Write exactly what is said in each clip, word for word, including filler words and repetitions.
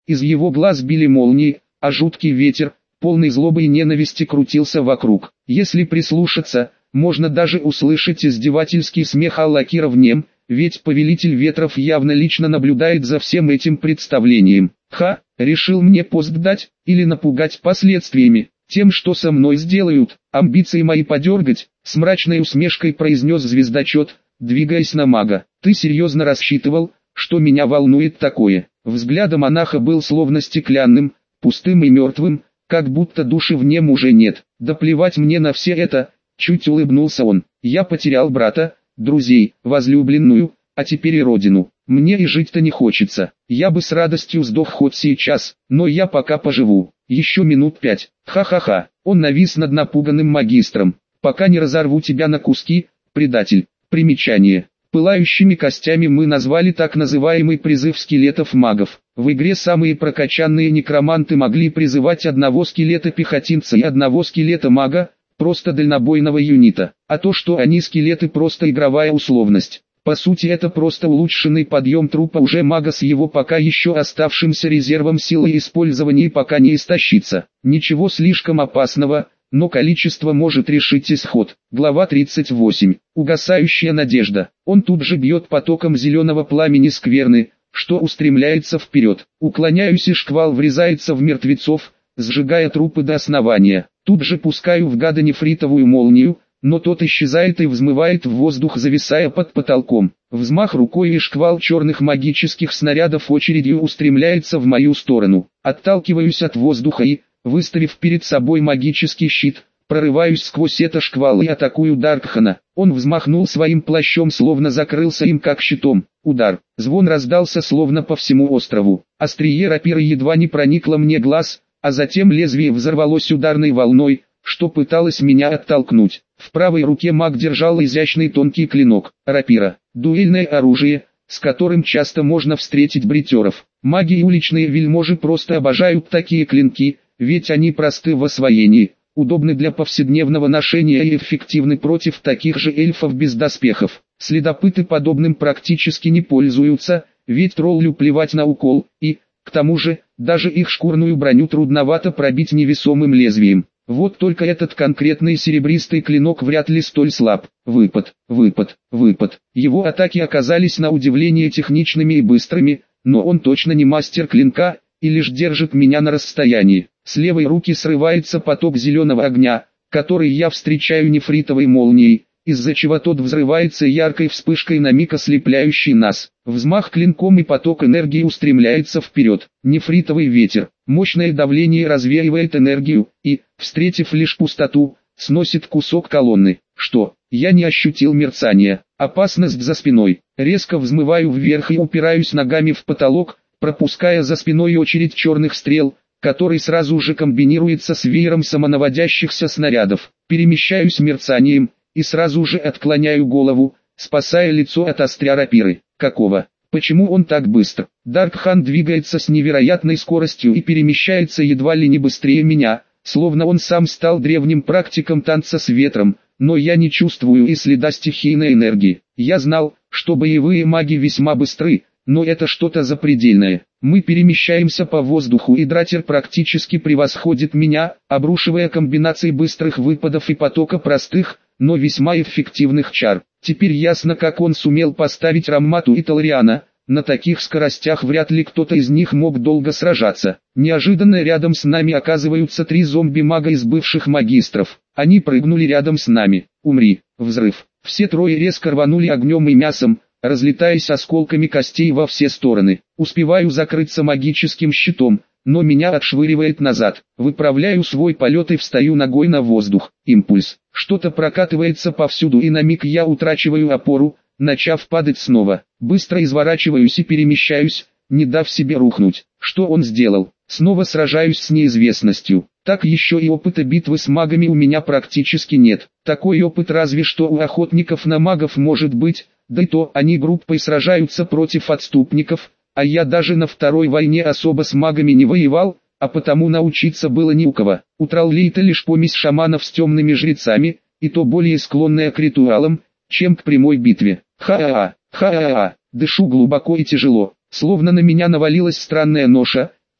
Из его глаз били молнии, а жуткий ветер, полный злобы и ненависти, крутился вокруг. Если прислушаться, можно даже услышать издевательский смех Аллакира в нем, ведь повелитель ветров явно лично наблюдает за всем этим представлением. Ха, решил мне пост дать, или напугать последствиями, тем, что со мной сделают, амбиции мои подергать, с мрачной усмешкой произнес звездочет, двигаясь на мага. Ты серьезно рассчитывал, что меня волнует такое? Взгляд монаха был словно стеклянным, пустым и мертвым, как будто души в нем уже нет. Да плевать мне на все это, чуть улыбнулся он. Я потерял брата, друзей, возлюбленную, а теперь и родину. Мне и жить-то не хочется. Я бы с радостью сдох хоть сейчас, но я пока поживу. Еще минут пять. Ха-ха-ха. Он навис над напуганным магистром. Пока не разорву тебя на куски, предатель. Примечание. Пылающими костями мы назвали так называемый призыв скелетов-магов. В игре самые прокачанные некроманты могли призывать одного скелета-пехотинца и одного скелета-мага, просто дальнобойного юнита. А то, что они скелеты, просто игровая условность. По сути, это просто улучшенный подъем трупа уже мага с его пока еще оставшимся резервом силы использования, пока не истощится. Ничего слишком опасного, но количество может решить исход. Глава тридцать восемь. Угасающая надежда. Он тут же бьет потоком зеленого пламени скверны, что устремляется вперед. Уклоняюсь, и шквал врезается в мертвецов, сжигая трупы до основания. Тут же пускаю в гада нефритовую молнию, но тот исчезает и взмывает в воздух, зависая под потолком. Взмах рукой, и шквал черных магических снарядов очередью устремляется в мою сторону. Отталкиваюсь от воздуха и, выставив перед собой магический щит, прорываюсь сквозь это шквал и атакую Даркхана. Он взмахнул своим плащом, словно закрылся им как щитом. Удар. Звон раздался словно по всему острову. Острие рапиры едва не проникло мне глаз, а затем лезвие взорвалось ударной волной, что пыталось меня оттолкнуть. В правой руке маг держал изящный тонкий клинок. Рапира. Дуэльное оружие, с которым часто можно встретить бритеров. Маги и уличные вельможи просто обожают такие клинки, ведь они просты в освоении, удобны для повседневного ношения и эффективны против таких же эльфов без доспехов. Следопыты подобным практически не пользуются, ведь троллю плевать на укол, и, к тому же, даже их шкурную броню трудновато пробить невесомым лезвием. Вот только этот конкретный серебристый клинок вряд ли столь слаб. Выпад, выпад, выпад. Его атаки оказались на удивление техничными и быстрыми, но он точно не мастер клинка, и лишь держит меня на расстоянии. С левой руки срывается поток зеленого огня, который я встречаю нефритовой молнией, из-за чего тот взрывается яркой вспышкой, на миг ослепляющей нас. Взмах клинком, и поток энергии устремляется вперед. Нефритовый ветер, мощное давление развеивает энергию, и, встретив лишь пустоту, сносит кусок колонны. Что? Я не ощутил мерцания. Опасность за спиной. Резко взмываю вверх и упираюсь ногами в потолок, пропуская за спиной очередь черных стрел, который сразу же комбинируется с веером самонаводящихся снарядов. Перемещаюсь мерцанием, и сразу же отклоняю голову, спасая лицо от острия рапиры. Какого? Почему он так быстро? Даркхан двигается с невероятной скоростью и перемещается едва ли не быстрее меня, словно он сам стал древним практиком танца с ветром, но я не чувствую и следа стихийной энергии. Я знал, что боевые маги весьма быстры, но это что-то запредельное. Мы перемещаемся по воздуху, и Дратер практически превосходит меня, обрушивая комбинации быстрых выпадов и потока простых, но весьма эффективных чар. Теперь ясно, как он сумел поставить Раммату и Талариана. На таких скоростях вряд ли кто-то из них мог долго сражаться. Неожиданно рядом с нами оказываются три зомби-мага из бывших магистров. Они прыгнули рядом с нами. Умри. Взрыв. Все трое резко рванули огнем и мясом, разлетаясь осколками костей во все стороны. Успеваю закрыться магическим щитом, но меня отшвыривает назад. Выправляю свой полет и встаю ногой на воздух. Импульс. Что-то прокатывается повсюду, и на миг я утрачиваю опору, начав падать снова. Быстро изворачиваюсь и перемещаюсь, не дав себе рухнуть. Что он сделал? Снова сражаюсь с неизвестностью. Так еще и опыта битвы с магами у меня практически нет. Такой опыт разве что у охотников на магов может быть, да и то они группой сражаются против отступников, а я даже на второй войне особо с магами не воевал, а потому научиться было не у кого. У Траллейта лишь помесь шаманов с темными жрецами, и то более склонная к ритуалам, чем к прямой битве. Ха-а-а, ха-а-а, дышу глубоко и тяжело, словно на меня навалилась странная ноша,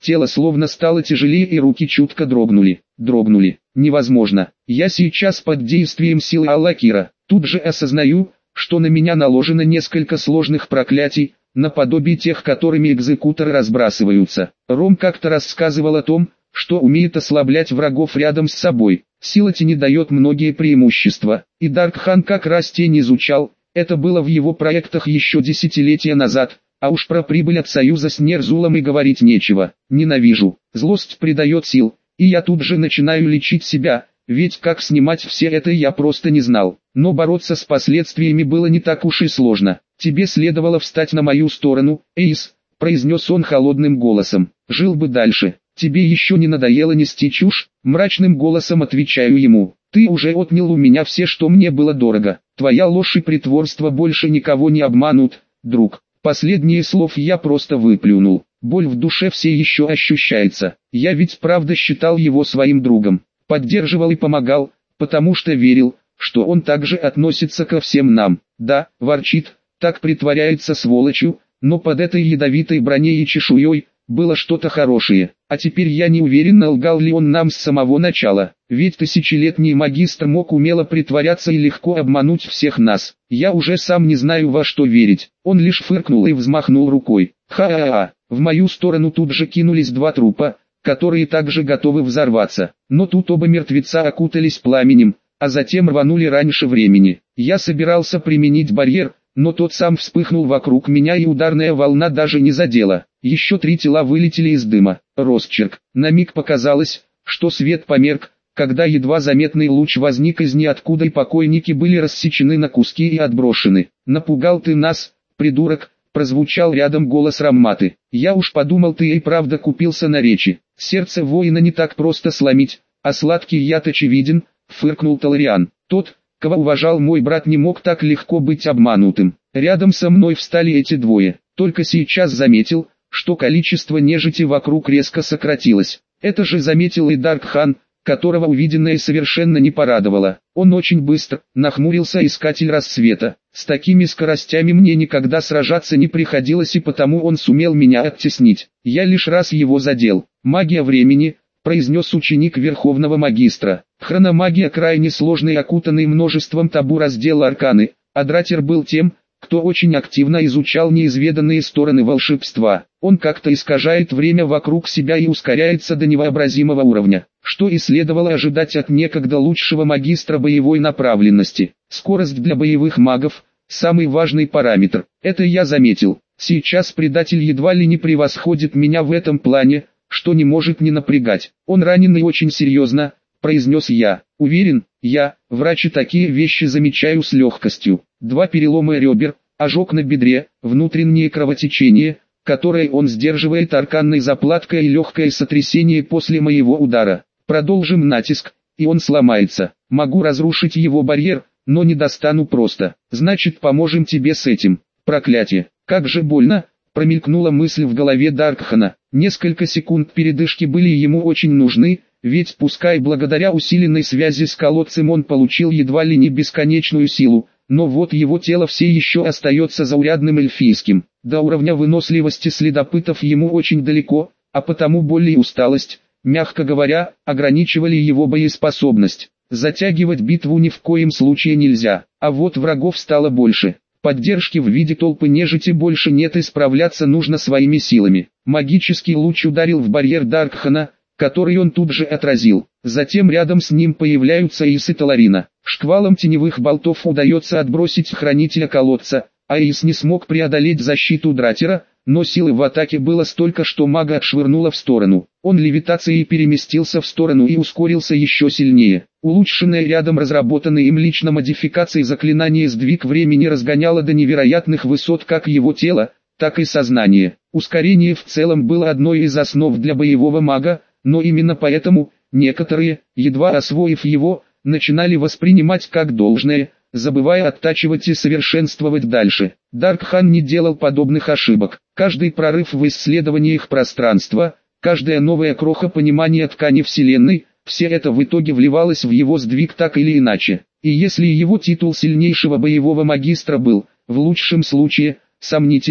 тело словно стало тяжелее и руки чутко дрогнули. Дрогнули. Невозможно. Я сейчас под действием силы Аллакира. Тут же осознаю, что на меня наложено несколько сложных проклятий, наподобие тех, которыми экзекуторы разбрасываются. Ром как-то рассказывал о том, что умеет ослаблять врагов рядом с собой. Сила тени дает многие преимущества, и Даркхан как раз тень изучал, это было в его проектах еще десятилетия назад, а уж про прибыль от союза с Нерзулом и говорить нечего. Ненавижу, злость придает сил, и я тут же начинаю лечить себя, ведь как снимать все это я просто не знал. Но бороться с последствиями было не так уж и сложно. Тебе следовало встать на мою сторону, Эйс, произнес он холодным голосом. Жил бы дальше. Тебе еще не надоело нести чушь? Мрачным голосом отвечаю ему. Ты уже отнял у меня все, что мне было дорого. Твоя ложь и притворство больше никого не обманут, друг. Последние слов я просто выплюнул. Боль в душе все еще ощущается. Я ведь правда считал его своим другом. Поддерживал и помогал, потому что верил, что он также относится ко всем нам. Да, ворчит, так притворяется сволочью, но под этой ядовитой броней и чешуей было что-то хорошее. А теперь я не уверен, лгал ли он нам с самого начала. Ведь тысячелетний магистр мог умело притворяться и легко обмануть всех нас. Я уже сам не знаю, во что верить. Он лишь фыркнул и взмахнул рукой. Ха-ха-ха. В мою сторону тут же кинулись два трупа, которые также готовы взорваться. Но тут оба мертвеца окутались пламенем, а затем рванули раньше времени. Я собирался применить барьер, но тот сам вспыхнул вокруг меня и ударная волна даже не задела. Еще три тела вылетели из дыма. Росчерк. На миг показалось, что свет померк, когда едва заметный луч возник из ниоткуда и покойники были рассечены на куски и отброшены. «Напугал ты нас, придурок», прозвучал рядом голос Рамматы. «Я уж подумал, ты и правда купился на речи. Сердце воина не так просто сломить, а сладкий яд очевиден», фыркнул Талариан. «Тот, кого уважал мой брат, не мог так легко быть обманутым. Рядом со мной встали эти двое. Только сейчас заметил, что количество нежити вокруг резко сократилось. Это же заметил и Даркхан, которого увиденное совершенно не порадовало. Он очень быстро, нахмурился искатель рассвета. С такими скоростями мне никогда сражаться не приходилось, и потому он сумел меня оттеснить. Я лишь раз его задел. Магия времени, произнес ученик Верховного Магистра. Хрономагия крайне сложный, окутанный множеством табу раздел арканы, а Дратер был тем, кто очень активно изучал неизведанные стороны волшебства. Он как-то искажает время вокруг себя и ускоряется до невообразимого уровня, что и следовало ожидать от некогда лучшего магистра боевой направленности. Скорость для боевых магов – самый важный параметр. Это я заметил. Сейчас предатель едва ли не превосходит меня в этом плане, что не может не напрягать. Он ранен и очень серьезно, произнес я. Уверен, я, врач, и такие вещи замечаю с легкостью. Два перелома ребер, ожог на бедре, внутреннее кровотечение, которое он сдерживает арканной заплаткой, и легкое сотрясение после моего удара. Продолжим натиск, и он сломается. Могу разрушить его барьер, но не достану просто. Значит, поможем тебе с этим. Проклятие, как же больно, промелькнула мысль в голове Даркхана. Несколько секунд передышки были ему очень нужны, ведь пускай благодаря усиленной связи с колодцем он получил едва ли не бесконечную силу, но вот его тело все еще остается заурядным эльфийским. До уровня выносливости следопытов ему очень далеко, а потому боль и усталость, мягко говоря, ограничивали его боеспособность. Затягивать битву ни в коем случае нельзя, а вот врагов стало больше. Поддержки в виде толпы нежити больше нет, и справляться нужно своими силами. Магический луч ударил в барьер Даркхана, который он тут же отразил. Затем рядом с ним появляются Эйс и Таларина. Шквалом теневых болтов удается отбросить хранителя колодца, а Эйс не смог преодолеть защиту Дратера, но силы в атаке было столько, что мага отшвырнуло в сторону. Он левитацией переместился в сторону и ускорился еще сильнее. Улучшенная рядом разработанной им лично модификацией заклинание «Сдвиг времени» разгоняло до невероятных высот как его тело, так и сознание. Ускорение в целом было одной из основ для боевого мага, но именно поэтому некоторые, едва освоив его, начинали воспринимать как должное, забывая оттачивать и совершенствовать дальше. Даркхан не делал подобных ошибок. Каждый прорыв в исследованиях пространства, каждая новая кроха понимания ткани Вселенной, все это в итоге вливалось в его сдвиг так или иначе. И если его титул сильнейшего боевого магистра был, в лучшем случае, сомнительным,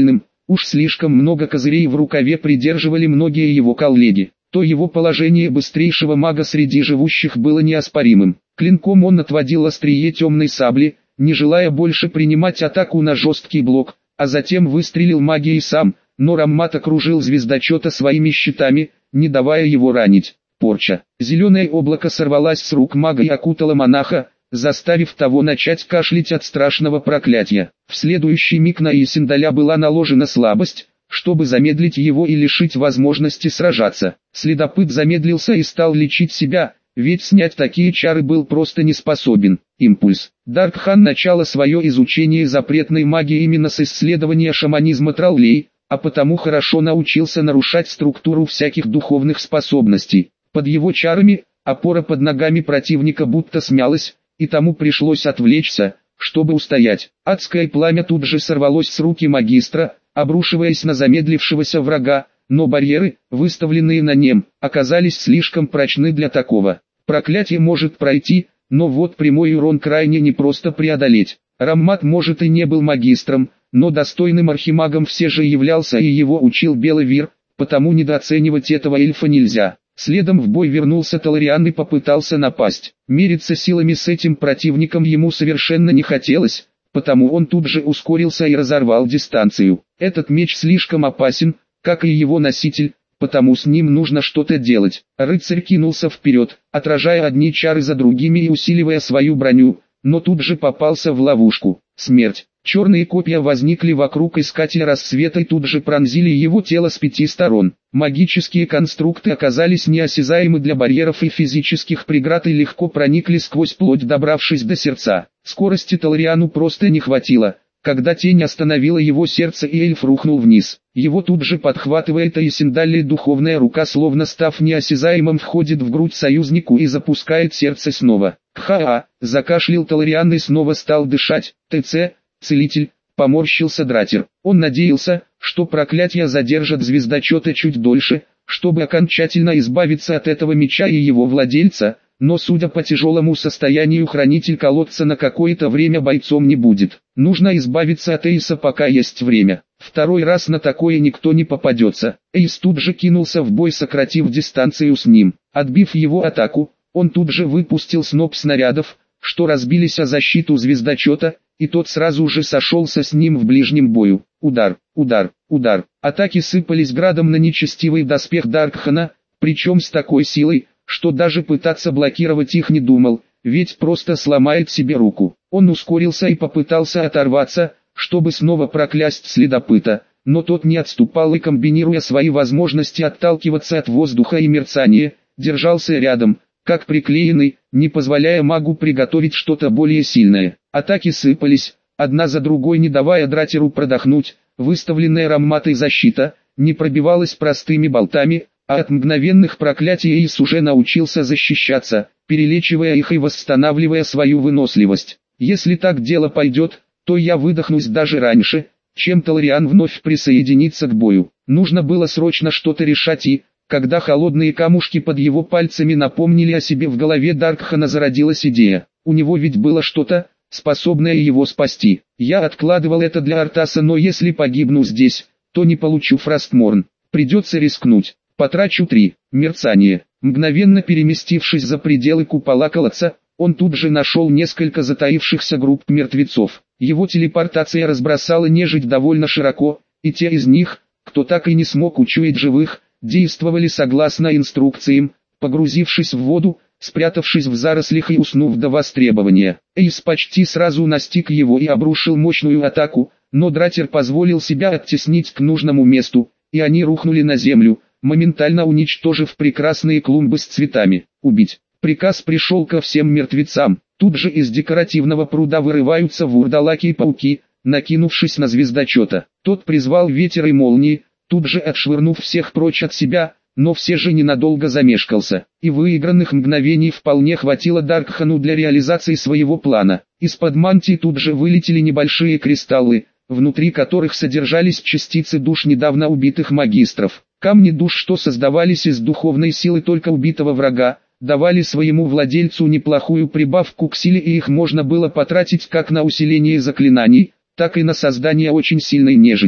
Уж слишком много козырей в рукаве придерживали многие его коллеги. То его положение быстрейшего мага среди живущих было неоспоримым. Клинком он отводил острие темной сабли, не желая больше принимать атаку на жесткий блок, а затем выстрелил магией сам, но Раммат окружил звездочета своими щитами, не давая его ранить. Порча. Зеленое облако сорвалось с рук мага и окутало монаха, заставив того начать кашлять от страшного проклятия. В следующий миг на Исендаля была наложена слабость, чтобы замедлить его и лишить возможности сражаться. Следопыт замедлился и стал лечить себя, ведь снять такие чары был просто не способен. Импульс. Даркхан начало свое изучение запретной магии именно с исследования шаманизма троллей, а потому хорошо научился нарушать структуру всяких духовных способностей. Под его чарами, опора под ногами противника будто смялась, и тому пришлось отвлечься, чтобы устоять. Адское пламя тут же сорвалось с руки магистра, обрушиваясь на замедлившегося врага, но барьеры, выставленные на нем, оказались слишком прочны для такого. Проклятие может пройти, но вот прямой урон крайне непросто преодолеть. Раммат может и не был магистром, но достойным архимагом все же являлся и его учил Белый Вир, потому недооценивать этого эльфа нельзя. Следом в бой вернулся Талариан и попытался напасть. Мериться силами с этим противником ему совершенно не хотелось, потому он тут же ускорился и разорвал дистанцию. Этот меч слишком опасен, как и его носитель, потому с ним нужно что-то делать. Рыцарь кинулся вперед, отражая одни чары за другими и усиливая свою броню, но тут же попался в ловушку. Смерть. Черные копья возникли вокруг искателя рассвета и тут же пронзили его тело с пяти сторон. Магические конструкты оказались неосязаемы для барьеров и физических преград и легко проникли сквозь плоть, добравшись до сердца. Скорости Талариану просто не хватило, когда тень остановила его сердце и эльф рухнул вниз. Его тут же подхватывает Исендаль, духовная рука, словно став неосязаемым, входит в грудь союзнику и запускает сердце снова. «Кха-а!» – закашлял Талариан и снова стал дышать. «ТЦ, целитель!» – поморщился Дратер. Он надеялся, что проклятие задержит звездочета чуть дольше, чтобы окончательно избавиться от этого меча и его владельца, но судя по тяжелому состоянию хранитель колодца на какое-то время бойцом не будет. Нужно избавиться от Эйса, пока есть время. Второй раз на такое никто не попадется. Эйс тут же кинулся в бой, сократив дистанцию с ним. Отбив его атаку, он тут же выпустил сноп снарядов, что разбились о защиту звездочета, и тот сразу же сошелся с ним в ближнем бою. Удар, удар, удар. Атаки сыпались градом на нечестивый доспех Даркхана, причем с такой силой, что даже пытаться блокировать их не думал, ведь просто сломает себе руку. Он ускорился и попытался оторваться, чтобы снова проклясть следопыта, но тот не отступал и, комбинируя свои возможности отталкиваться от воздуха и мерцания, держался рядом, как приклеенный, не позволяя магу приготовить что-то более сильное. Атаки сыпались, одна за другой, не давая Дратеру продохнуть. Выставленная Рамматой защита не пробивалась простыми болтами, а от мгновенных проклятий Эйс уже научился защищаться, перелечивая их и восстанавливая свою выносливость. Если так дело пойдет, то я выдохнусь даже раньше, чем Талариан вновь присоединится к бою. Нужно было срочно что-то решать, и, когда холодные камушки под его пальцами напомнили о себе, в голове Даркхана зародилась идея. У него ведь было что-то, способное его спасти. Я откладывал это для Артаса, но если погибну здесь, то не получу Фростморн. Придется рискнуть. Потрачу три. Мерцание. Мгновенно переместившись за пределы купола колодца, он тут же нашел несколько затаившихся групп мертвецов. Его телепортация разбросала нежить довольно широко, и те из них, кто так и не смог учуять живых, действовали согласно инструкциям, погрузившись в воду, спрятавшись в зарослях и уснув до востребования. Эйс почти сразу настиг его и обрушил мощную атаку, но Дратер позволил себя оттеснить к нужному месту, и они рухнули на землю, моментально уничтожив прекрасные клумбы с цветами. Убить. Приказ пришел ко всем мертвецам. Тут же из декоративного пруда вырываются вурдалаки и пауки, накинувшись на звездочета. Тот призвал ветер и молнии, тут же отшвырнув всех прочь от себя, но все же ненадолго замешкался. И выигранных мгновений вполне хватило Даркхану для реализации своего плана. Из-под мантии тут же вылетели небольшие кристаллы, внутри которых содержались частицы душ недавно убитых магистров. Камни душ, что создавались из духовной силы только убитого врага, давали своему владельцу неплохую прибавку к силе, и их можно было потратить как на усиление заклинаний, так и на создание очень сильной нежити.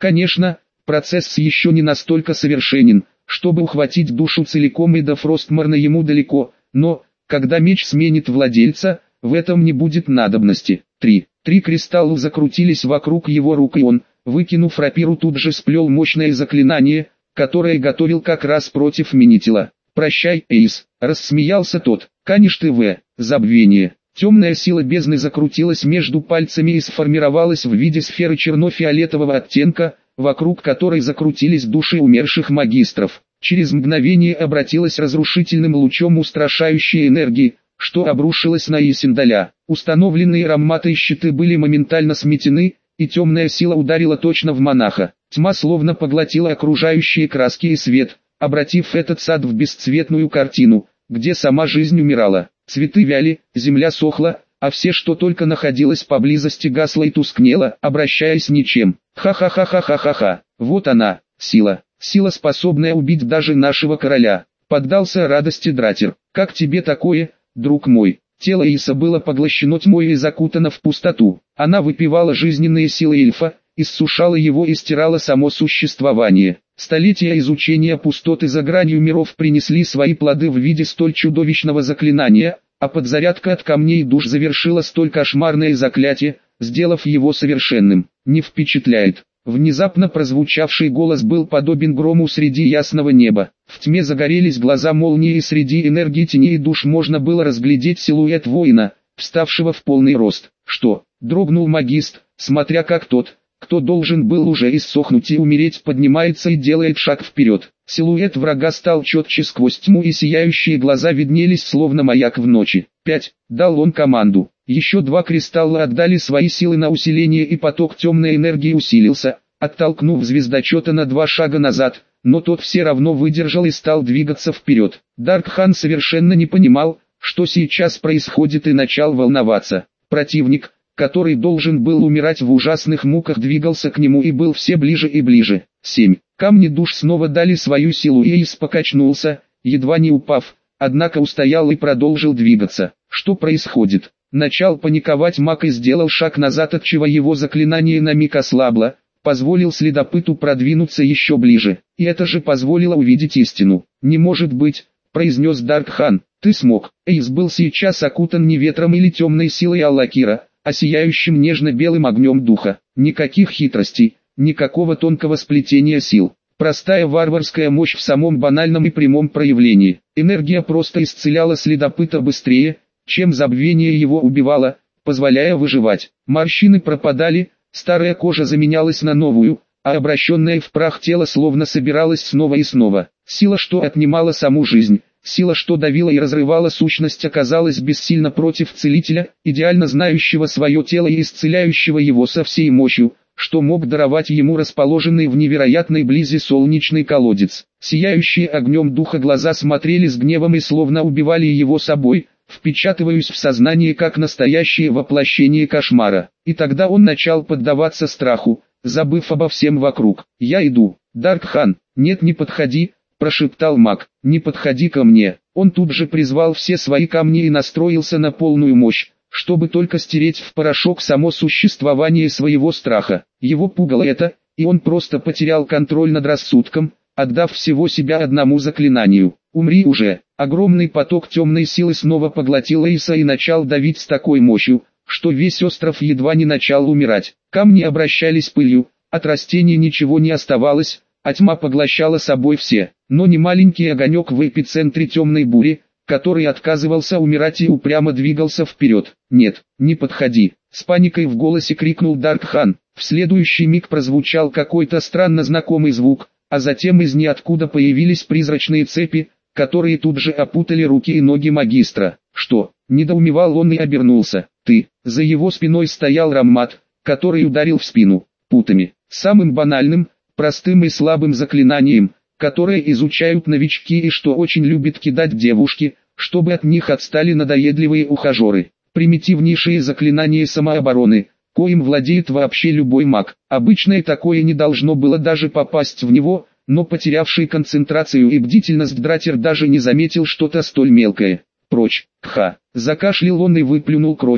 Конечно, процесс еще не настолько совершенен, чтобы ухватить душу целиком, и до Фростморна ему далеко, но, когда меч сменит владельца, в этом не будет надобности. три. Три кристалла закрутились вокруг его рук, и он, выкинув рапиру, тут же сплел мощное заклинание, которое готовил как раз против Минитила. «Прощай, Эйс», — рассмеялся тот. «Канешь ты в забвение». Темная сила бездны закрутилась между пальцами и сформировалась в виде сферы черно-фиолетового оттенка, вокруг которой закрутились души умерших магистров. Через мгновение обратилась разрушительным лучом устрашающей энергии, что обрушилось на Исендаля. Установленные рамматой щиты были моментально сметены, и темная сила ударила точно в монаха. Тьма словно поглотила окружающие краски и свет, обратив этот сад в бесцветную картину, где сама жизнь умирала. Цветы вяли, земля сохла, а все, что только находилось поблизости, гасло и тускнело, обращаясь ничем. Ха-ха-ха-ха-ха-ха-ха. Вот она, сила, сила, способная убить даже нашего короля. Поддался радости Дратер. Как тебе такое, друг мой? Тело Иса было поглощено тьмой и закутано в пустоту. Она выпивала жизненные силы эльфа, иссушала его и стирала само существование. Столетия изучения пустоты за гранью миров принесли свои плоды в виде столь чудовищного заклинания, а подзарядка от камней душ завершила столь кошмарное заклятие, сделав его совершенным. Не впечатляет. Внезапно прозвучавший голос был подобен грому среди ясного неба. В тьме загорелись глаза молнии, и среди энергии теней душ можно было разглядеть силуэт воина, вставшего в полный рост. «Что?» — дрогнул магист, смотря как тот, кто должен был уже иссохнуть и умереть, поднимается и делает шаг вперед. Силуэт врага стал четче сквозь тьму, и сияющие глаза виднелись словно маяк в ночи. «Пять!» — дал он команду. Еще два кристалла отдали свои силы на усиление, и поток темной энергии усилился, оттолкнув звездочета на два шага назад, но тот все равно выдержал и стал двигаться вперед. Даркхан совершенно не понимал, что сейчас происходит, и начал волноваться. Противник, который должен был умирать в ужасных муках, двигался к нему и был все ближе и ближе. Семь. Камни душ снова дали свою силу, и Эйс покачнулся, едва не упав, однако устоял и продолжил двигаться. Что происходит? Начал паниковать маг и сделал шаг назад, отчего его заклинание на миг ослабло, позволил следопыту продвинуться еще ближе. И это же позволило увидеть истину. «Не может быть», — произнес Даркхан, — «ты смог». Эйс был сейчас окутан не ветром или темной силой Аллакира, а сияющим нежно-белым огнем духа. Никаких хитростей, никакого тонкого сплетения сил. Простая варварская мощь в самом банальном и прямом проявлении. Энергия просто исцеляла следопыта быстрее, чем забвение его убивало, позволяя выживать. Морщины пропадали, старая кожа заменялась на новую, а обращенное в прах тело словно собиралось снова и снова. Сила, что отнимала саму жизнь, сила, что давила и разрывала сущность, оказалась бессильна против целителя, идеально знающего свое тело и исцеляющего его со всей мощью, что мог даровать ему расположенный в невероятной близи солнечный колодец. Сияющие огнем духа глаза смотрели с гневом и словно убивали его собой, впечатываясь в сознание как настоящее воплощение кошмара. И тогда он начал поддаваться страху, забыв обо всем вокруг. «Я иду, Даркхан». «Нет, не подходи», — прошептал маг. «Не подходи ко мне». Он тут же призвал все свои камни и настроился на полную мощь, чтобы только стереть в порошок само существование своего страха. Его пугало это, и он просто потерял контроль над рассудком, отдав всего себя одному заклинанию. «Умри уже!» Огромный поток темной силы снова поглотил Эйса и начал давить с такой мощью, что весь остров едва не начал умирать. Камни обращались пылью, от растений ничего не оставалось, а тьма поглощала собой все. Но не маленький огонек в эпицентре темной бури, который отказывался умирать и упрямо двигался вперед. «Нет, не подходи!» С паникой в голосе крикнул Даркхан. В следующий миг прозвучал какой-то странно знакомый звук, а затем из ниоткуда появились призрачные цепи, которые тут же опутали руки и ноги магистра. «Что?» – недоумевал он и обернулся. «Ты!» За его спиной стоял Раммат, который ударил в спину путами. Самым банальным, простым и слабым заклинанием, которое изучают новички и что очень любят кидать девушки, чтобы от них отстали надоедливые ухажеры. Примитивнейшие заклинания самообороны, коим владеет вообще любой маг. Обычное такое не должно было даже попасть в него, но потерявший концентрацию и бдительность Дратер даже не заметил что-то столь мелкое. «Прочь!» Ха! Закашлял он и выплюнул кровь,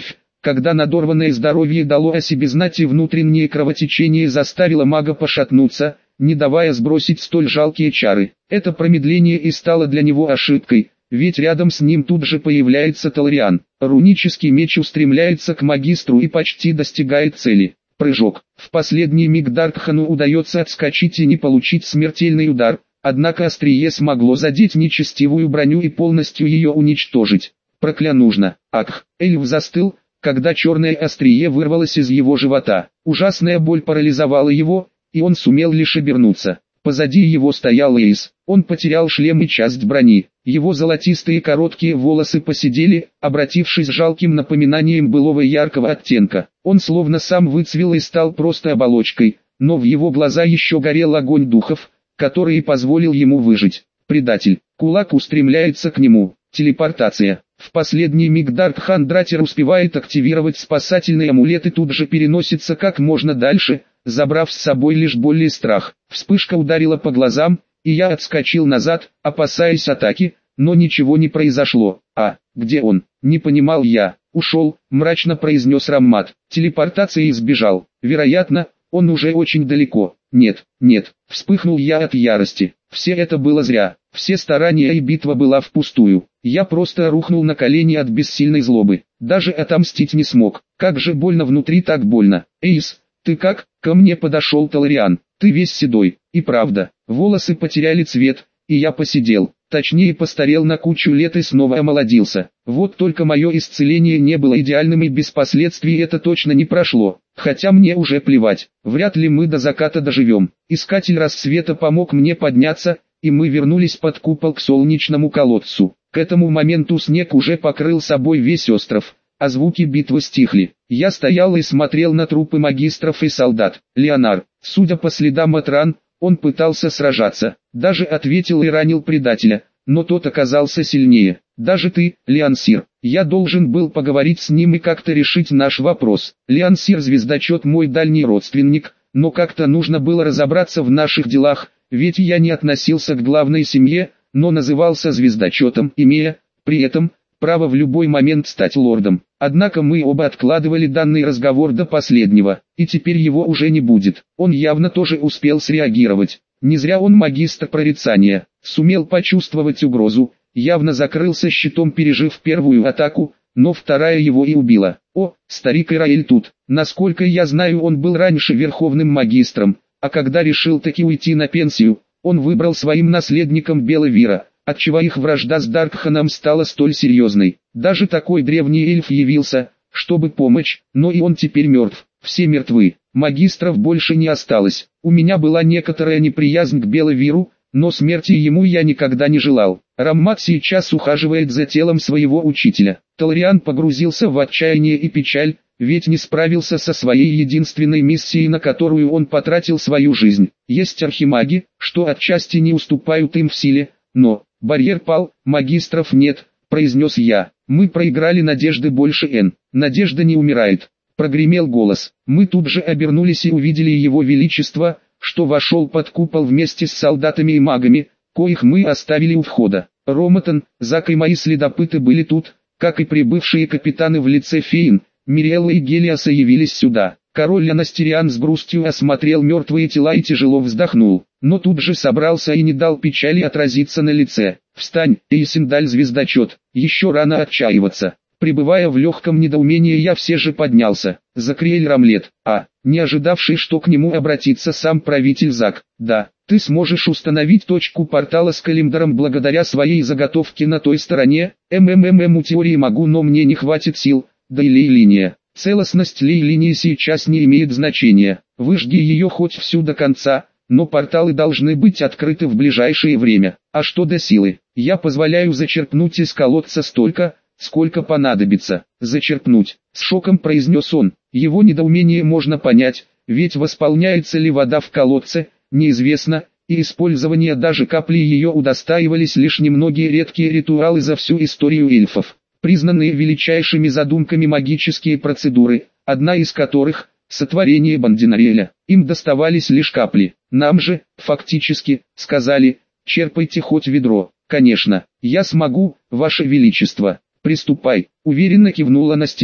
Когда надорванное здоровье дало о себе знать и внутреннее кровотечение заставило мага пошатнуться, не давая сбросить столь жалкие чары. Это промедление и стало для него ошибкой, ведь рядом с ним тут же появляется Талариан. Рунический меч устремляется к магистру и почти достигает цели. Прыжок. В последний миг Даркхану удается отскочить и не получить смертельный удар, однако острие смогло задеть нечестивую броню и полностью ее уничтожить. Проклянужно. Ах, эльф застыл, когда черное острие вырвалось из его живота. Ужасная боль парализовала его, и он сумел лишь обернуться. Позади его стоял Эйс. Он потерял шлем и часть брони. Его золотистые короткие волосы поседели, обратившись жалким напоминанием былого яркого оттенка. Он словно сам выцвел и стал просто оболочкой, но в его глаза еще горел огонь духов, который и позволил ему выжить. Предатель. Кулак устремляется к нему. Телепортация. В последний миг Даркхан Дратер успевает активировать спасательный амулет и тут же переносится как можно дальше, забрав с собой лишь боль и страх. Вспышка ударила по глазам, и я отскочил назад, опасаясь атаки, но ничего не произошло. А, где он? Не понимал я. Ушел, мрачно произнес Раммат. Телепортация избежал. Вероятно, он уже очень далеко. Нет, нет, вспыхнул я от ярости. Все это было зря. Все старания и битва была впустую. Я просто рухнул на колени от бессильной злобы. Даже отомстить не смог. Как же больно внутри, так больно. Эйс, ты как? Ко мне подошел Талариан. Ты весь седой. И правда, волосы потеряли цвет, и я посидел. Точнее постарел на кучу лет и снова омолодился. Вот только мое исцеление не было идеальным и без последствий это точно не прошло. Хотя мне уже плевать. Вряд ли мы до заката доживем. Искатель рассвета помог мне подняться, и мы вернулись под купол к солнечному колодцу. К этому моменту снег уже покрыл собой весь остров, а звуки битвы стихли. Я стоял и смотрел на трупы магистров и солдат. Леонар, судя по следам от ран, он пытался сражаться, даже ответил и ранил предателя, но тот оказался сильнее. Даже ты, Леонсир, я должен был поговорить с ним и как-то решить наш вопрос. Леонсир звездочет мой дальний родственник, но как-то нужно было разобраться в наших делах, ведь я не относился к главной семье, но назывался звездочетом, имея, при этом, право в любой момент стать лордом. Однако мы оба откладывали данный разговор до последнего, и теперь его уже не будет. Он явно тоже успел среагировать. Не зря он магистр прорицания, сумел почувствовать угрозу, явно закрылся щитом, пережив первую атаку, но вторая его и убила. О, старик Ираэль тут. Насколько я знаю, он был раньше верховным магистром, а когда решил таки уйти на пенсию, он выбрал своим наследником Беловира, отчего их вражда с Даркханом стала столь серьезной. Даже такой древний эльф явился, чтобы помочь, но и он теперь мертв. Все мертвы, магистров больше не осталось. У меня была некоторая неприязнь к Беловиру, но смерти ему я никогда не желал. Раммат сейчас ухаживает за телом своего учителя. Талариан погрузился в отчаяние и печаль, ведь не справился со своей единственной миссией, на которую он потратил свою жизнь. Есть архимаги, что отчасти не уступают им в силе, но барьер пал, магистров нет, произнес я. Мы проиграли, надежды больше Н. Надежда не умирает. Прогремел голос. Мы тут же обернулись и увидели его величество, что вошел под купол вместе с солдатами и магами, коих мы оставили у входа. Ромотан, Зак и мои следопыты были тут, как и прибывшие капитаны в лице Фейн, Мириэлла и Гелиоса явились сюда. Король Анастериан с грустью осмотрел мертвые тела и тяжело вздохнул, но тут же собрался и не дал печали отразиться на лице. «Встань, Эйсендаль звездочет, еще рано отчаиваться». Пребывая в легком недоумении, я все же поднялся. Закриэль Рамлет, а, не ожидавший, что к нему обратится сам правитель Зак. Да, ты сможешь установить точку портала с Калимдором благодаря своей заготовке на той стороне. МММ у теории могу, но мне не хватит сил, да и лей-линия. Целостность лей-линии сейчас не имеет значения. Выжги ее хоть всю до конца, но порталы должны быть открыты в ближайшее время. А что до силы? Я позволяю зачерпнуть из колодца столько, сколько понадобится. Зачерпнуть, с шоком произнес он. Его недоумение можно понять, ведь восполняется ли вода в колодце, неизвестно, и использование даже капли ее удостаивались лишь немногие редкие ритуалы за всю историю эльфов. Признанные величайшими задумками магические процедуры, одна из которых – сотворение Бандинариэля. Им доставались лишь капли. Нам же, фактически, сказали, черпайте хоть ведро. Конечно, я смогу, ваше величество. Приступай, уверенно кивнула Анастериан.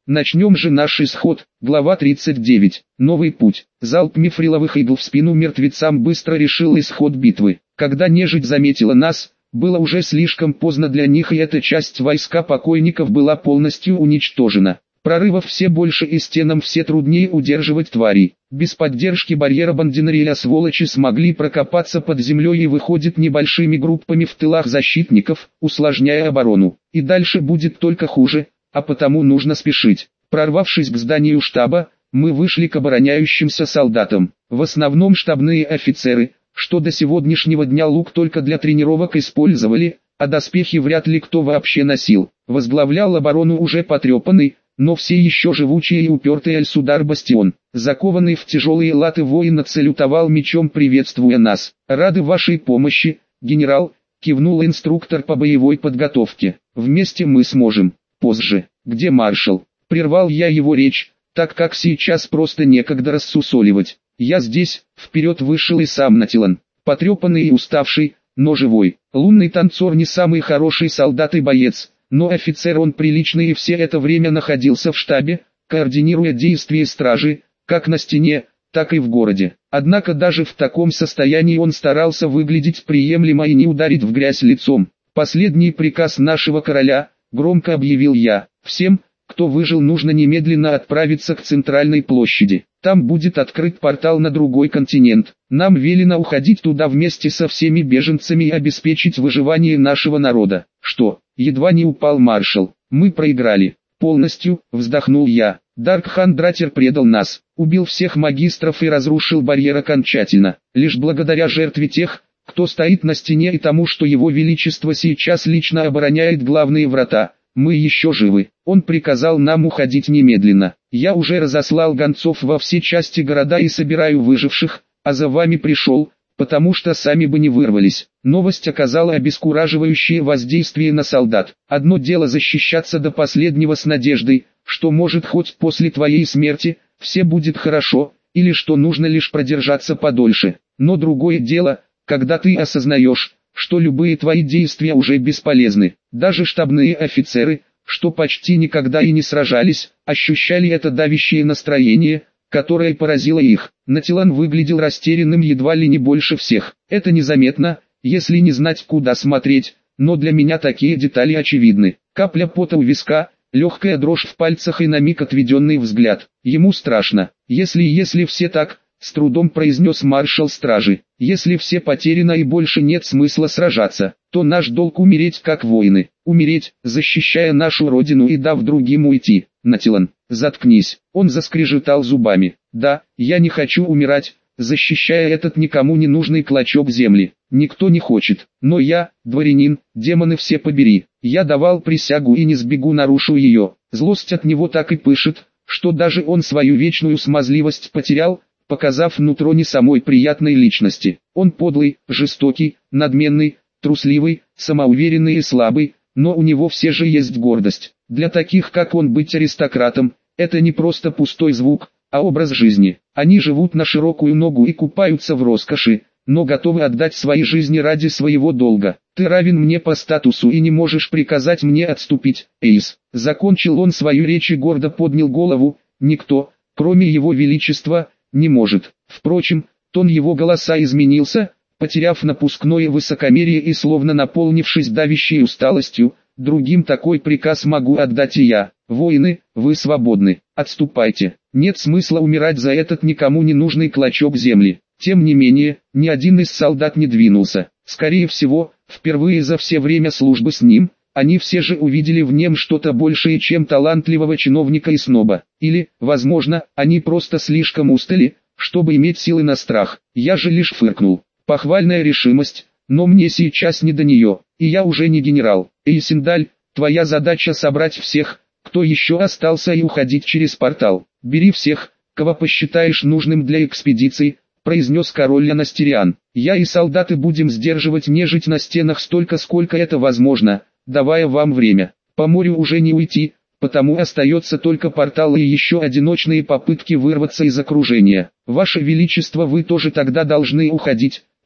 Начнем же наш исход. Глава тридцать девять. Новый путь. Залп мифриловых игл в спину мертвецам быстро решил исход битвы. Когда нежить заметила нас, было уже слишком поздно для них, и эта часть войска покойников была полностью уничтожена. Прорывов все больше и стенам все труднее удерживать тварей. Без поддержки барьера Бандинариля сволочи смогли прокопаться под землей и выходят небольшими группами в тылах защитников, усложняя оборону. И дальше будет только хуже, а потому нужно спешить. Прорвавшись к зданию штаба, мы вышли к обороняющимся солдатам. В основном штабные офицеры, что до сегодняшнего дня лук только для тренировок использовали, а доспехи вряд ли кто вообще носил. Возглавлял оборону уже потрепанный, но все еще живучий и упертый Аль-Судар Бастион. Закованный в тяжелые латы воин отсалютовал мечом, приветствуя нас. «Рады вашей помощи, генерал», — кивнул инструктор по боевой подготовке. «Вместе мы сможем. Позже. Где маршал?» — прервал я его речь, так как сейчас просто некогда рассусоливать. «Я здесь», — вперед вышел и сам Натилан. Потрепанный и уставший, но живой. Лунный танцор не самый хороший солдат и боец, но офицер он приличный и все это время находился в штабе, координируя действия стражи, как на стене, так и в городе. Однако даже в таком состоянии он старался выглядеть приемлемо и не ударить в грязь лицом. «Последний приказ нашего короля», — громко объявил я. «Всем, кто выжил, нужно немедленно отправиться к центральной площади. Там будет открыт портал на другой континент. Нам велено уходить туда вместе со всеми беженцами и обеспечить выживание нашего народа». «Что?» — едва не упал маршал. «Мы проиграли. Полностью», — вздохнул я. «Даркхан Дратер предал нас, убил всех магистров и разрушил барьер окончательно. Лишь благодаря жертве тех, кто стоит на стене, и тому, что его величество сейчас лично обороняет главные врата, мы еще живы. Он приказал нам уходить немедленно. Я уже разослал гонцов во все части города и собираю выживших, а за вами пришел, потому что сами бы не вырвались». Новость оказала обескураживающее воздействие на солдат. Одно дело защищаться до последнего с надеждой, что может хоть после твоей смерти все будет хорошо, или что нужно лишь продержаться подольше. Но другое дело, когда ты осознаешь, что любые твои действия уже бесполезны. Даже штабные офицеры, что почти никогда и не сражались, ощущали это давящее настроение, которое поразило их. Натилан выглядел растерянным едва ли не больше всех. Это незаметно, если не знать, куда смотреть, но для меня такие детали очевидны. Капля пота у виска, легкая дрожь в пальцах и на миг отведенный взгляд. Ему страшно. «Если если все так», — с трудом произнес маршал стражи, «если все потеряно и больше нет смысла сражаться, то наш долг умереть как воины, умереть, защищая нашу родину и дав другим уйти». «Натилан, заткнись», — он заскрежетал зубами. «Да, я не хочу умирать, защищая этот никому не нужный клочок земли. Никто не хочет, но я, дворянин, демоны все побери. Я давал присягу и не сбегу, нарушу ее». Злость от него так и пышет, что даже он свою вечную смазливость потерял, показав нутро не самой приятной личности. Он подлый, жестокий, надменный, трусливый, самоуверенный и слабый, но у него все же есть гордость. Для таких как он быть аристократом – это не просто пустой звук, а образ жизни. Они живут на широкую ногу и купаются в роскоши, но готовы отдать свои жизни ради своего долга. Ты равен мне по статусу и не можешь приказать мне отступить, Эйс. Закончил он свою речь и гордо поднял голову. Никто, кроме его величества, не может. Впрочем, тон его голоса изменился, потеряв напускное высокомерие и словно наполнившись давящей усталостью. «Другим такой приказ могу отдать и я. Воины, вы свободны, отступайте. Нет смысла умирать за этот никому не нужный клочок земли». Тем не менее, ни один из солдат не двинулся. Скорее всего, впервые за все время службы с ним, они все же увидели в нем что-то большее, чем талантливого чиновника и сноба. Или, возможно, они просто слишком устали, чтобы иметь силы на страх. Я же лишь фыркнул. Похвальная решимость, но мне сейчас не до нее, и я уже не генерал. Эйсендаль, твоя задача собрать всех, кто еще остался, и уходить через портал. Бери всех, кого посчитаешь нужным для экспедиции, произнес король Анастериан. Я и солдаты будем сдерживать нежить на стенах столько, сколько это возможно, давая вам время. По морю уже не уйти, потому остается только портал и еще одиночные попытки вырваться из окружения. Ваше Величество, вы тоже тогда должны уходить,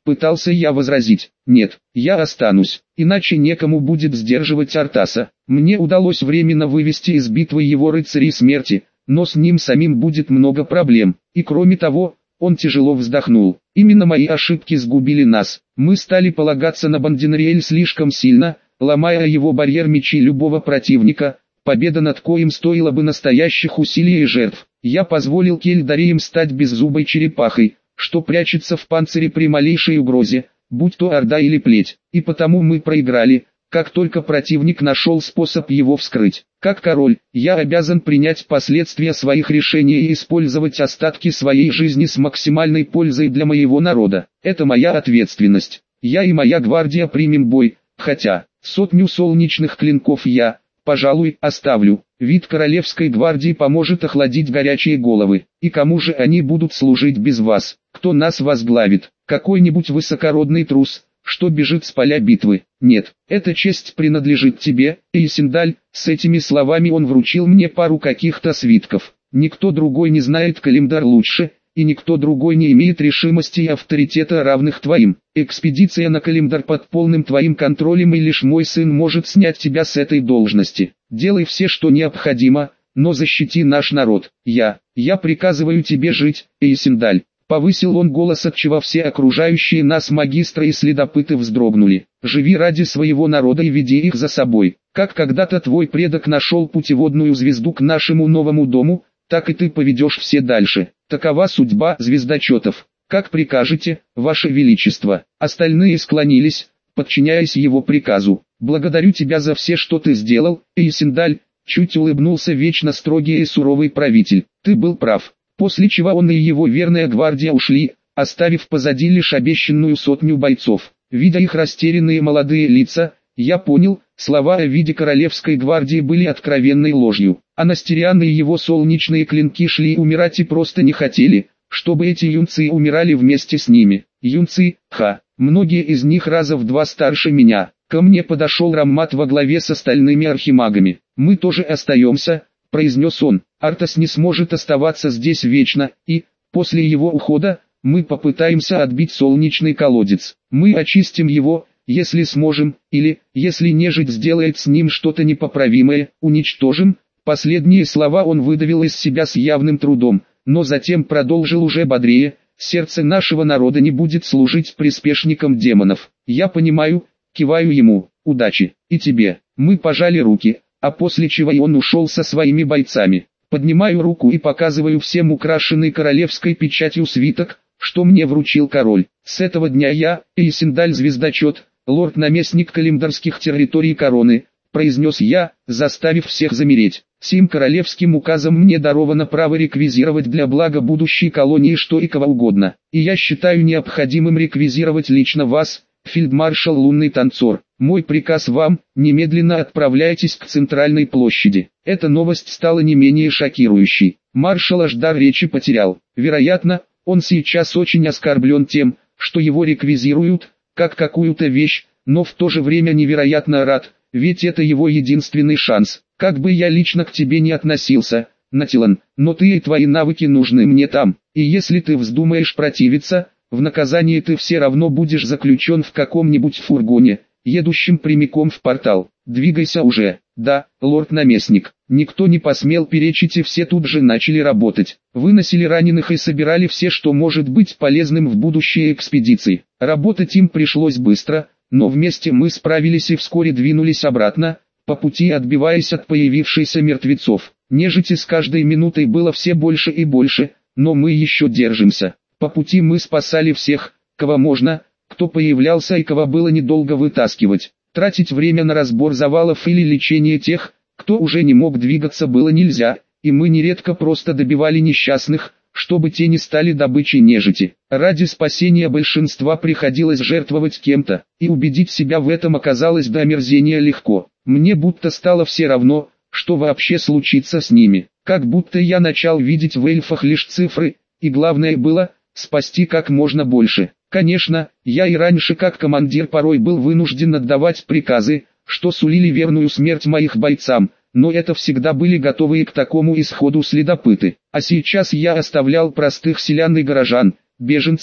Пытался я возразить. Нет, я останусь, иначе некому будет сдерживать Артаса. Мне удалось временно вывести из битвы его рыцарей смерти, но с ним самим будет много проблем. И кроме того, он тяжело вздохнул. Именно мои ошибки сгубили нас. Мы стали полагаться на Бандинриэль слишком сильно, ломая его барьер мечи любого противника, победа над коим стоила бы настоящих усилий и жертв. Я позволил Кельдариям стать беззубой черепахой, что прячется в панцире при малейшей угрозе, будь то орда или плеть. И потому мы проиграли, как только противник нашел способ его вскрыть. Как король, я обязан принять последствия своих решений и использовать остатки своей жизни с максимальной пользой для моего народа. Это моя ответственность. Я и моя гвардия примем бой, хотя сотню солнечных клинков я, пожалуй, оставлю. Вид королевской гвардии поможет охладить горячие головы. И кому же они будут служить без вас? Кто нас возглавит? Какой-нибудь высокородный трус, что бежит с поля битвы? Нет, эта честь принадлежит тебе, Эйсендаль. С этими словами он вручил мне пару каких-то свитков. Никто другой не знает Калимдар лучше, и никто другой не имеет решимости и авторитета, равных твоим. Экспедиция на Калимдар под полным твоим контролем, и лишь мой сын может снять тебя с этой должности. Делай все, что необходимо, но защити наш народ. Я, я приказываю тебе жить, Эйсендаль. Повысил он голос, отчего все окружающие нас магистры и следопыты вздрогнули. Живи ради своего народа и веди их за собой. Как когда-то твой предок нашел путеводную звезду к нашему новому дому, так и ты поведешь все дальше. Такова судьба звездочетов. Как прикажете, ваше величество. Остальные склонились, подчиняясь его приказу. Благодарю тебя за все, что ты сделал, Эйсендаль. Чуть улыбнулся вечно строгий и суровый правитель. Ты был прав. После чего он и его верная гвардия ушли, оставив позади лишь обещанную сотню бойцов. Видя их растерянные молодые лица, я понял, слова о виде королевской гвардии были откровенной ложью. А Настериан и его солнечные клинки шли умирать и просто не хотели, чтобы эти юнцы умирали вместе с ними. Юнцы, ха, многие из них раза в два старше меня. Ко мне подошел Раммат во главе с остальными архимагами. Мы тоже остаемся, произнес он. Артас не сможет оставаться здесь вечно, и, после его ухода, мы попытаемся отбить солнечный колодец. Мы очистим его, если сможем, или, если нежить сделает с ним что-то непоправимое, уничтожим. Последние слова он выдавил из себя с явным трудом, но затем продолжил уже бодрее. Сердце нашего народа не будет служить приспешникам демонов. Я понимаю, киваю ему. Удачи, и тебе. Мы пожали руки, а после чего и он ушел со своими бойцами. Поднимаю руку и показываю всем украшенный королевской печатью свиток, что мне вручил король. С этого дня я, Эйсендаль Звездочет, лорд-наместник калимдарских территорий короны, произнес я, заставив всех замереть. Сим королевским указом мне даровано право реквизировать для блага будущей колонии что и кого угодно. И я считаю необходимым реквизировать лично вас, фельдмаршал Лунный Танцор. Мой приказ вам: немедленно отправляйтесь к центральной площади. Эта новость стала не менее шокирующей. Маршал аж дар речи потерял. Вероятно, он сейчас очень оскорблен тем, что его реквизируют, как какую-то вещь, но в то же время невероятно рад, ведь это его единственный шанс. Как бы я лично к тебе не относился, Натилан, но ты и твои навыки нужны мне там, и если ты вздумаешь противиться, в наказание ты все равно будешь заключен в каком-нибудь фургоне, едущим прямиком в портал. Двигайся уже. Да, лорд-наместник. Никто не посмел перечить, и все тут же начали работать. Выносили раненых и собирали все, что может быть полезным в будущей экспедиции. Работать им пришлось быстро, но вместе мы справились и вскоре двинулись обратно, по пути отбиваясь от появившихся мертвецов. Нежити с каждой минутой было все больше и больше, но мы еще держимся. По пути мы спасали всех, кого можно, кто появлялся и кого было недолго вытаскивать. Тратить время на разбор завалов или лечение тех, кто уже не мог двигаться, было нельзя, и мы нередко просто добивали несчастных, чтобы те не стали добычей нежити. Ради спасения большинства приходилось жертвовать кем-то, и убедить себя в этом оказалось до омерзения легко. Мне будто стало все равно, что вообще случится с ними. Как будто я начал видеть в эльфах лишь цифры, и главное было спасти как можно больше. Конечно, я и раньше как командир порой был вынужден отдавать приказы, что сулили верную смерть моих бойцам, но это всегда были готовые к такому исходу следопыты. А сейчас я оставлял простых селян и горожан, беженцев,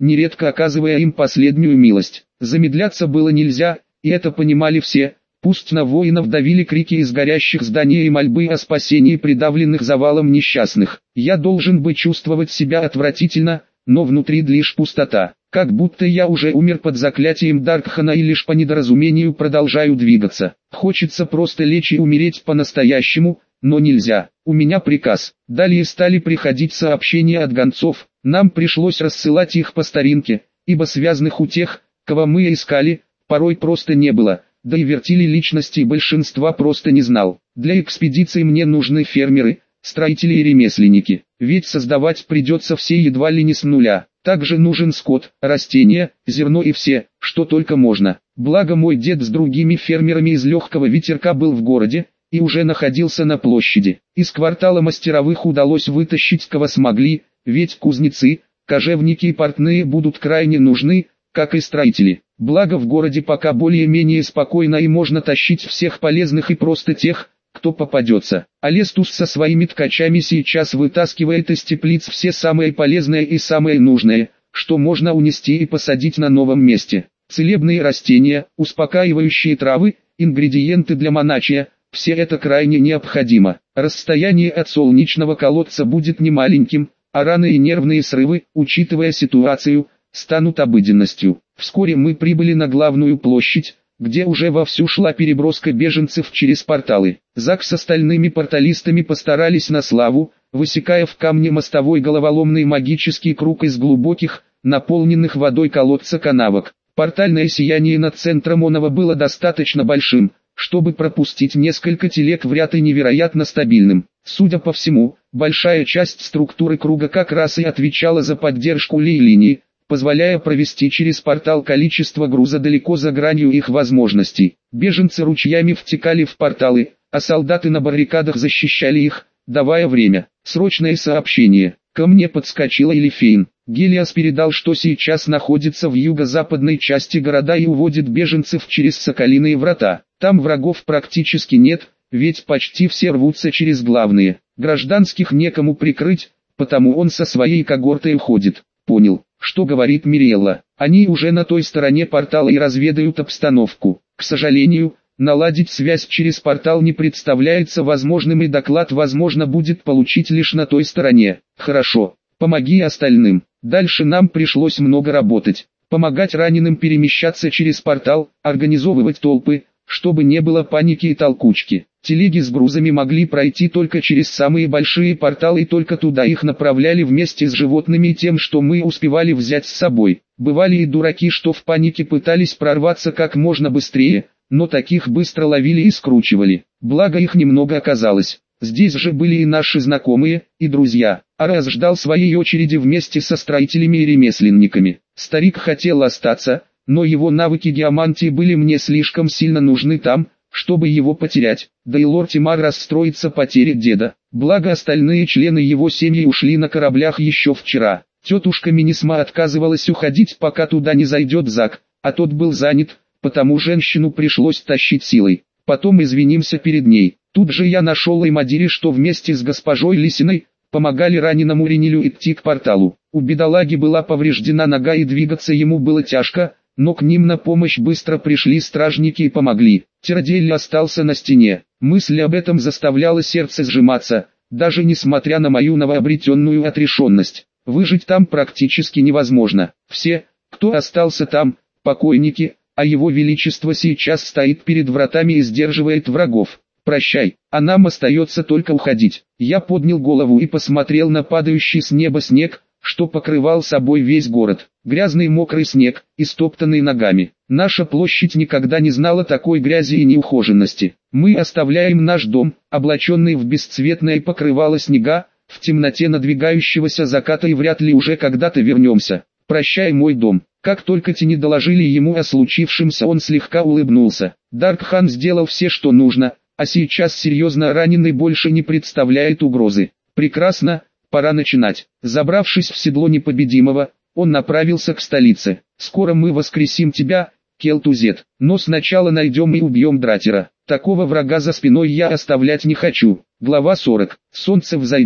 нередко оказывая им последнюю милость. Замедляться было нельзя, и это понимали все. Пусть на воинов давили крики из горящих зданий и мольбы о спасении придавленных завалом несчастных. Я должен бы чувствовать себя отвратительно, но внутри лишь пустота. Как будто я уже умер под заклятием Даркхана и лишь по недоразумению продолжаю двигаться. Хочется просто лечь и умереть по-настоящему, но нельзя. У меня приказ. Далее стали приходить сообщения от гонцов. Нам пришлось рассылать их по старинке, ибо связанных у тех, кого мы искали, порой просто не было. Да и вертили личности большинства просто не знал. Для экспедиции мне нужны фермеры, строители и ремесленники, ведь создавать придется все едва ли не с нуля. Также нужен скот, растения, зерно и все, что только можно. Благо мой дед с другими фермерами из легкого ветерка был в городе, и уже находился на площади. Из квартала мастеровых удалось вытащить кого смогли, ведь кузнецы, кожевники и портные будут крайне нужны, как и строители. Благо в городе пока более-менее спокойно и можно тащить всех полезных и просто тех, кто попадется. Алестус со своими ткачами сейчас вытаскивает из теплиц все самое полезное и самое нужное, что можно унести и посадить на новом месте. Целебные растения, успокаивающие травы, ингредиенты для монachia – все это крайне необходимо. Расстояние от солнечного колодца будет немаленьким, а раны и нервные срывы, учитывая ситуацию, станут обыденностью. Вскоре мы прибыли на главную площадь, где уже вовсю шла переброска беженцев через порталы. Зак с остальными порталистами постарались на славу, высекая в камне мостовой головоломный магический круг из глубоких, наполненных водой колодца канавок. Портальное сияние над центром Онова было достаточно большим, чтобы пропустить несколько телег в ряд и невероятно стабильным. Судя по всему, большая часть структуры круга как раз и отвечала за поддержку лей-линии, позволяя провести через портал количество груза далеко за гранью их возможностей. Беженцы ручьями втекали в порталы, а солдаты на баррикадах защищали их, давая время. Срочное сообщение. Ко мне подскочила Элифейн. Гелиас передал, что сейчас находится в юго-западной части города и уводит беженцев через Соколиные врата. Там врагов практически нет, ведь почти все рвутся через главные. Гражданских некому прикрыть, потому он со своей когортой уходит. Понял, что говорит Мириэлла. Они уже на той стороне портала и разведают обстановку. К сожалению, наладить связь через портал не представляется возможным, и доклад возможно будет получить лишь на той стороне. Хорошо, помоги остальным. Дальше нам пришлось много работать. Помогать раненым перемещаться через портал, организовывать толпы, чтобы не было паники и толкучки. Телеги с грузами могли пройти только через самые большие порталы, и только туда их направляли вместе с животными и тем, что мы успевали взять с собой. Бывали и дураки, что в панике пытались прорваться как можно быстрее, но таких быстро ловили и скручивали. Благо их немного оказалось. Здесь же были и наши знакомые, и друзья. Арас ждал своей очереди вместе со строителями и ремесленниками. Старик хотел остаться, но его навыки геомантии были мне слишком сильно нужны там, чтобы его потерять. Да и лорд Тимар расстроится потере деда. Благо остальные члены его семьи ушли на кораблях еще вчера. Тетушка Минисма отказывалась уходить, пока туда не зайдет Зак, а тот был занят, потому женщину пришлось тащить силой. Потом извинимся перед ней. Тут же я нашел Эймадири, что вместе с госпожой Лисиной помогали раненому Ренилю идти к порталу. У бедолаги была повреждена нога и двигаться ему было тяжко, но к ним на помощь быстро пришли стражники и помогли. Тирадель остался на стене. Мысль об этом заставляла сердце сжиматься, даже несмотря на мою новообретенную отрешенность. Выжить там практически невозможно. Все, кто остался там, покойники, а его величество сейчас стоит перед вратами и сдерживает врагов. Прощай, а нам остается только уходить. Я поднял голову и посмотрел на падающий с неба снег, что покрывал собой весь город. Грязный мокрый снег, истоптанный ногами. Наша площадь никогда не знала такой грязи и неухоженности. Мы оставляем наш дом, облаченный в бесцветное покрывало снега, в темноте надвигающегося заката, и вряд ли уже когда-то вернемся. Прощай, мой дом. Как только те не доложили ему о случившемся, он слегка улыбнулся. Даркхан сделал все, что нужно, а сейчас серьезно раненый больше не представляет угрозы. Прекрасно, пора начинать. Забравшись в седло непобедимого, он направился к столице. Скоро мы воскресим тебя, Келтузет, но сначала найдем и убьем Дратера. Такого врага за спиной я оставлять не хочу. Глава сорок. Солнце взойдет.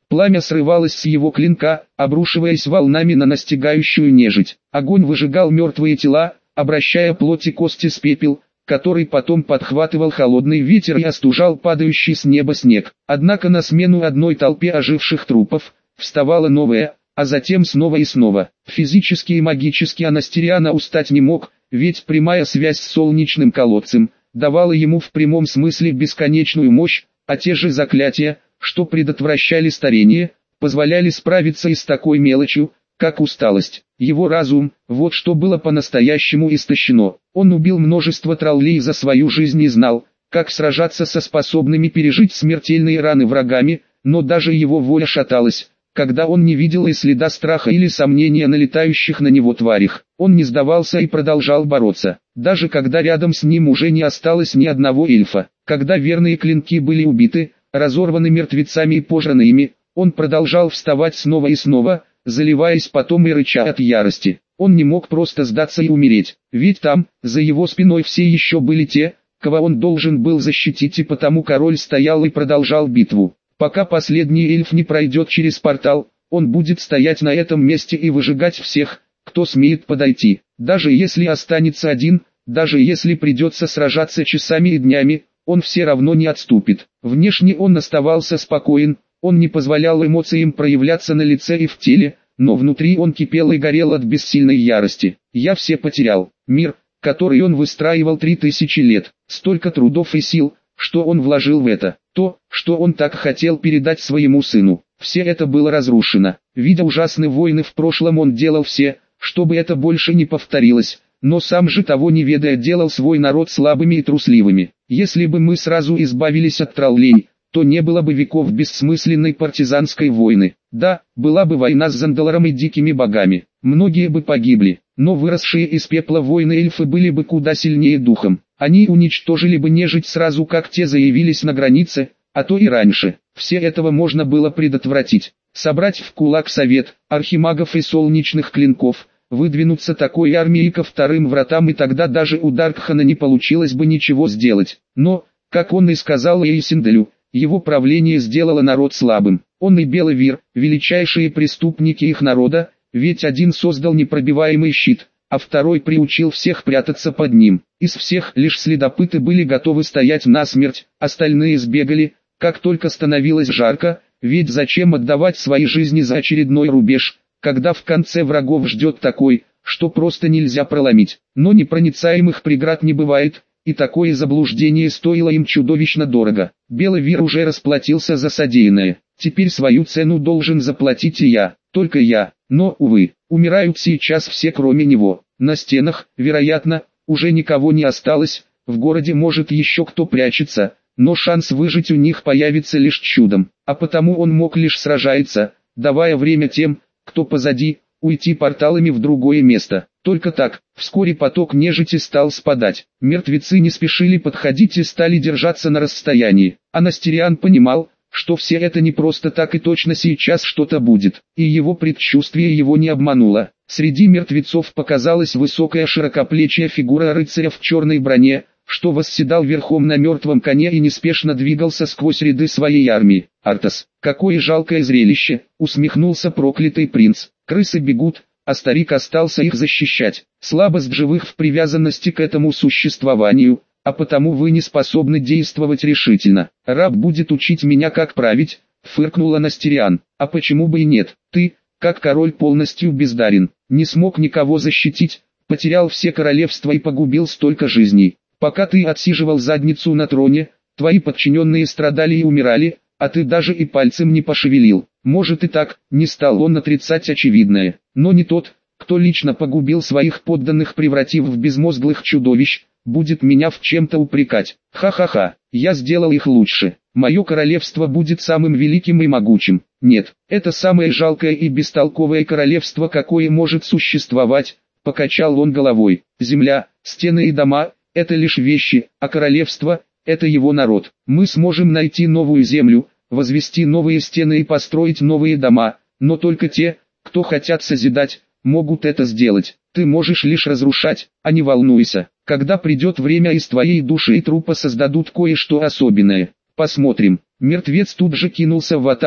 Пламя срывалось с его клинка, обрушиваясь волнами на настигающую нежить. Огонь выжигал мертвые тела, обращая плоть и кости в пепел, который потом подхватывал холодный ветер и остужал падающий с неба снег. Однако на смену одной толпе оживших трупов вставала новая, а затем снова и снова. Физически и магически Анастериана устать не мог, ведь прямая связь с солнечным колодцем давала ему в прямом смысле бесконечную мощь, а те же заклятия, что предотвращали старение, позволяли справиться и с такой мелочью, как усталость. Его разум, вот что было по-настоящему истощено. Он убил множество троллей за свою жизнь и знал, как сражаться со способными пережить смертельные раны врагами, но даже его воля шаталась, когда он не видел и следа страха или сомнения на летающих на него тварях. Он не сдавался и продолжал бороться, даже когда рядом с ним уже не осталось ни одного эльфа. Когда верные клинки были убиты, разорваны мертвецами и пожраны ими, он продолжал вставать снова и снова, заливаясь потом и рыча от ярости. Он не мог просто сдаться и умереть, ведь там, за его спиной все еще были те, кого он должен был защитить, и потому король стоял и продолжал битву. Пока последний эльф не пройдет через портал, он будет стоять на этом месте и выжигать всех, кто смеет подойти. Даже если останется один, даже если придется сражаться часами и днями, он все равно не отступит. Внешне он оставался спокоен, он не позволял эмоциям проявляться на лице и в теле, но внутри он кипел и горел от бессильной ярости. Я все потерял. Мир, который он выстраивал три тысячи лет, столько трудов и сил, что он вложил в это, то, что он так хотел передать своему сыну. Все это было разрушено. Видя ужасные войны в прошлом, он делал все, чтобы это больше не повторилось, но сам же того не ведая делал свой народ слабыми и трусливыми. Если бы мы сразу избавились от троллей, то не было бы веков бессмысленной партизанской войны. Да, была бы война с Зандаларом и дикими богами. Многие бы погибли, но выросшие из пепла воины эльфы были бы куда сильнее духом. Они уничтожили бы нежить сразу, как те заявились на границе, а то и раньше. Все этого можно было предотвратить. Собрать в кулак совет архимагов и солнечных клинков, выдвинуться такой армией ко вторым вратам, и тогда даже у Даркхана не получилось бы ничего сделать. Но, как он и сказал Эйсинделю, его правление сделало народ слабым. Он и Беловир, величайшие преступники их народа, ведь один создал непробиваемый щит, а второй приучил всех прятаться под ним. Из всех лишь следопыты были готовы стоять насмерть, остальные сбегали, как только становилось жарко, ведь зачем отдавать свои жизни за очередной рубеж, когда в конце врагов ждет такой, что просто нельзя проломить. Но непроницаемых преград не бывает, и такое заблуждение стоило им чудовищно дорого. Беловир уже расплатился за содеянное, теперь свою цену должен заплатить и я, только я. Но, увы, умирают сейчас все кроме него. На стенах, вероятно, уже никого не осталось, в городе может еще кто прячется, но шанс выжить у них появится лишь чудом, а потому он мог лишь сражаться, давая время тем, кто позади, уйти порталами в другое место. Только так, вскоре поток нежити стал спадать. Мертвецы не спешили подходить и стали держаться на расстоянии. Анастериан понимал, что все это не просто так и точно сейчас что-то будет. И его предчувствие его не обмануло. Среди мертвецов показалась высокая широкоплечья фигура рыцаря в черной броне, что восседал верхом на мертвом коне и неспешно двигался сквозь ряды своей армии. «Артас, какое жалкое зрелище!» — усмехнулся проклятый принц. «Крысы бегут, а старик остался их защищать. Слабость живых в привязанности к этому существованию, а потому вы не способны действовать решительно. Раб будет учить меня, как править», — фыркнул Анастериан. «А почему бы и нет? Ты, как король, полностью бездарен, не смог никого защитить, потерял все королевства и погубил столько жизней. Пока ты отсиживал задницу на троне, твои подчиненные страдали и умирали, а ты даже и пальцем не пошевелил. Может и так», — не стал он отрицать очевидное, «но не тот, кто лично погубил своих подданных, превратив в безмозглых чудовищ, будет меня в чем-то упрекать. Ха-ха-ха, я сделал их лучше. Мое королевство будет самым великим и могучим. Нет, это самое жалкое и бестолковое королевство, какое может существовать», — покачал он головой. «Земля, стены и дома — это лишь вещи, а королевство — это его народ. Мы сможем найти новую землю, возвести новые стены и построить новые дома, но только те, кто хотят созидать, могут это сделать. Ты можешь лишь разрушать, а не волнуйся. Когда придет время, из твоей души и трупа создадут кое-что особенное. Посмотрим». Мертвец тут же кинулся в атаку,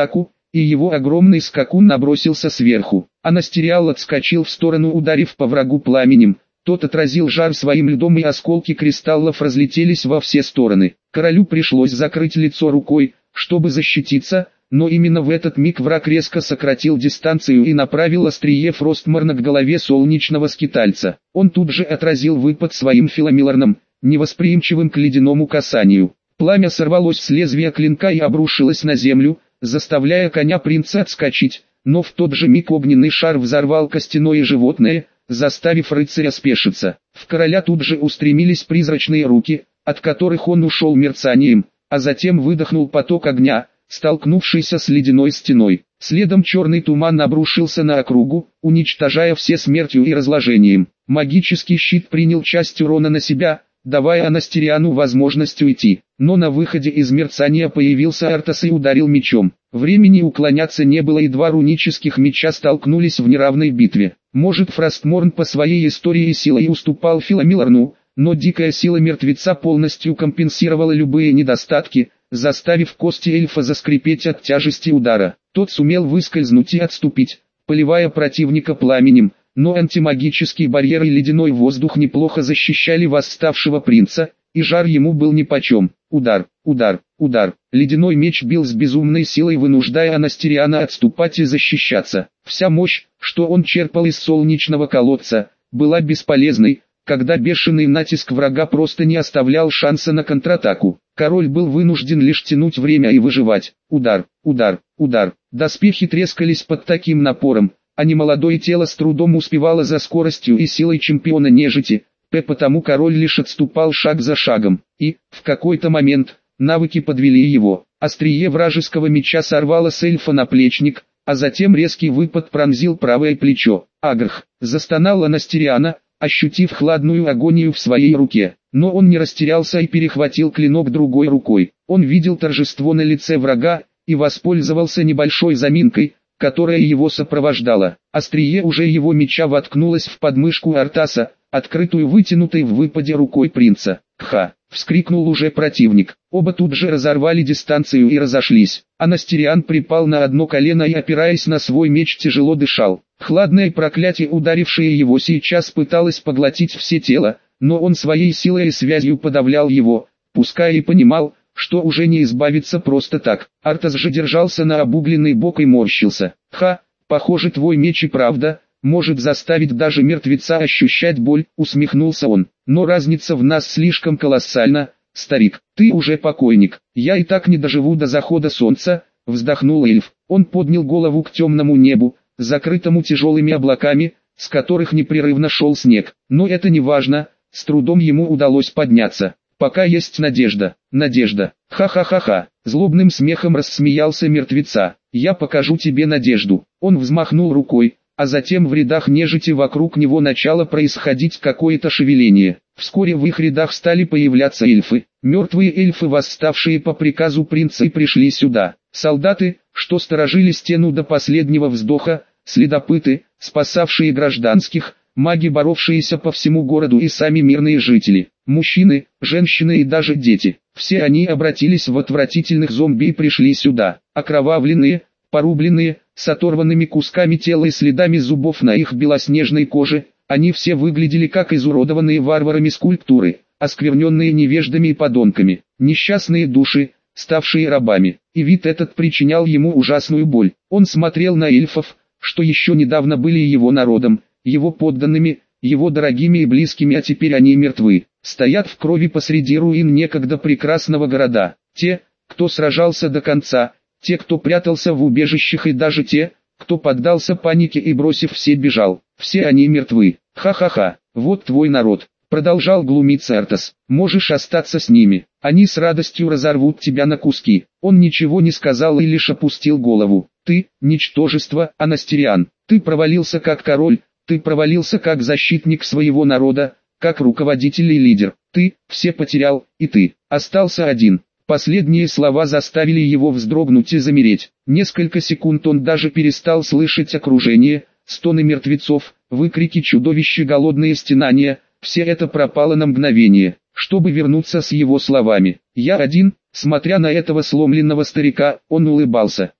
и его огромный скакун набросился сверху. Анастериал отскочил в сторону, ударив по врагу пламенем. Тот отразил жар своим льдом, и осколки кристаллов разлетелись во все стороны. Королю пришлось закрыть лицо рукой, чтобы защититься, но именно в этот миг враг резко сократил дистанцию и направил острие Фростморна к голове солнечного скитальца. Он тут же отразил выпад своим филомилорном, невосприимчивым к ледяному касанию. Пламя сорвалось с лезвия клинка и обрушилось на землю, заставляя коня принца отскочить, но в тот же миг огненный шар взорвал костяное животное, заставив рыцаря спешиться. В короля тут же устремились призрачные руки, от которых он ушел мерцанием, а затем выдохнул поток огня, столкнувшийся с ледяной стеной. Следом черный туман обрушился на округу, уничтожая все смертью и разложением. Магический щит принял часть урона на себя, давая Анастериану возможность уйти. Но на выходе из мерцания появился Артас и ударил мечом. Времени уклоняться не было, и два рунических меча столкнулись в неравной битве. Может, Фростморн по своей истории силой уступал Филомилорну, но дикая сила мертвеца полностью компенсировала любые недостатки, заставив кости эльфа заскрипеть от тяжести удара. Тот сумел выскользнуть и отступить, поливая противника пламенем, но антимагический барьер и ледяной воздух неплохо защищали восставшего принца, и жар ему был нипочем. Удар, удар, удар. Ледяной меч бил с безумной силой, вынуждая Анастериана отступать и защищаться. Вся мощь, что он черпал из солнечного колодца, была бесполезной, когда бешеный натиск врага просто не оставлял шанса на контратаку. Король был вынужден лишь тянуть время и выживать. Удар, удар, удар. Доспехи трескались под таким напором, а немолодое тело с трудом успевало за скоростью и силой чемпиона нежити, п потому король лишь отступал шаг за шагом, и, в какой-то момент, навыки подвели его. Острие вражеского меча сорвало с эльфа наплечник, а затем резкий выпад пронзил правое плечо. Агрх, застонал Анастериана, ощутив хладную агонию в своей руке. Но он не растерялся и перехватил клинок другой рукой. Он видел торжество на лице врага, и воспользовался небольшой заминкой, которая его сопровождала. Острие уже его меча воткнулось в подмышку Артаса, открытую вытянутой в выпаде рукой принца. «Ха!» — вскрикнул уже противник. Оба тут же разорвали дистанцию и разошлись. Анастериан припал на одно колено и, опираясь на свой меч, тяжело дышал. Хладное проклятие, ударившее его сейчас, пыталось поглотить все тело, но он своей силой и связью подавлял его, пускай и понимал, что уже не избавиться просто так. Артас же держался на обугленный бок и морщился. «Ха, похоже, твой меч и правда может заставить даже мертвеца ощущать боль», — усмехнулся он. «Но разница в нас слишком колоссальна, старик. Ты уже покойник. Я и так не доживу до захода солнца», — вздохнул эльф. Он поднял голову к темному небу, закрытому тяжелыми облаками, с которых непрерывно шел снег. Но это не важно, с трудом ему удалось подняться. «Пока есть надежда, надежда. Ха-ха-ха-ха», злобным смехом рассмеялся мертвеца. «Я покажу тебе надежду». Он взмахнул рукой, а затем в рядах нежити вокруг него начало происходить какое-то шевеление. Вскоре в их рядах стали появляться эльфы. Мертвые эльфы, восставшие по приказу принца, и пришли сюда. Солдаты, что сторожили стену до последнего вздоха, следопыты, спасавшие гражданских, маги, боровшиеся по всему городу, и сами мирные жители. Мужчины, женщины и даже дети. Все они обратились в отвратительных зомби и пришли сюда. Окровавленные, порубленные, с оторванными кусками тела и следами зубов на их белоснежной коже, они все выглядели как изуродованные варварами скульптуры, оскверненные невеждами и подонками. Несчастные души, ставшие рабами. И вид этот причинял ему ужасную боль. Он смотрел на эльфов, что еще недавно были его народом, его подданными, его дорогими и близкими, а теперь они мертвы. Стоят в крови посреди руин некогда прекрасного города. Те, кто сражался до конца, те, кто прятался в убежищах, и даже те, кто поддался панике и, бросив все, бежал. Все они мертвы. Ха-ха-ха, вот твой народ. Продолжал глумиться Артас. Можешь остаться с ними. Они с радостью разорвут тебя на куски. Он ничего не сказал и лишь опустил голову. Ты, ничтожество, Анастериан. Ты провалился как король, ты провалился как защитник своего народа, как руководитель и лидер. Ты все потерял, и ты остался один. Последние слова заставили его вздрогнуть и замереть. Несколько секунд он даже перестал слышать окружение, стоны мертвецов, выкрики чудовища, голодные стенания. Все это пропало на мгновение, чтобы вернуться с его словами. «Я один», смотря на этого сломленного старика, он улыбался.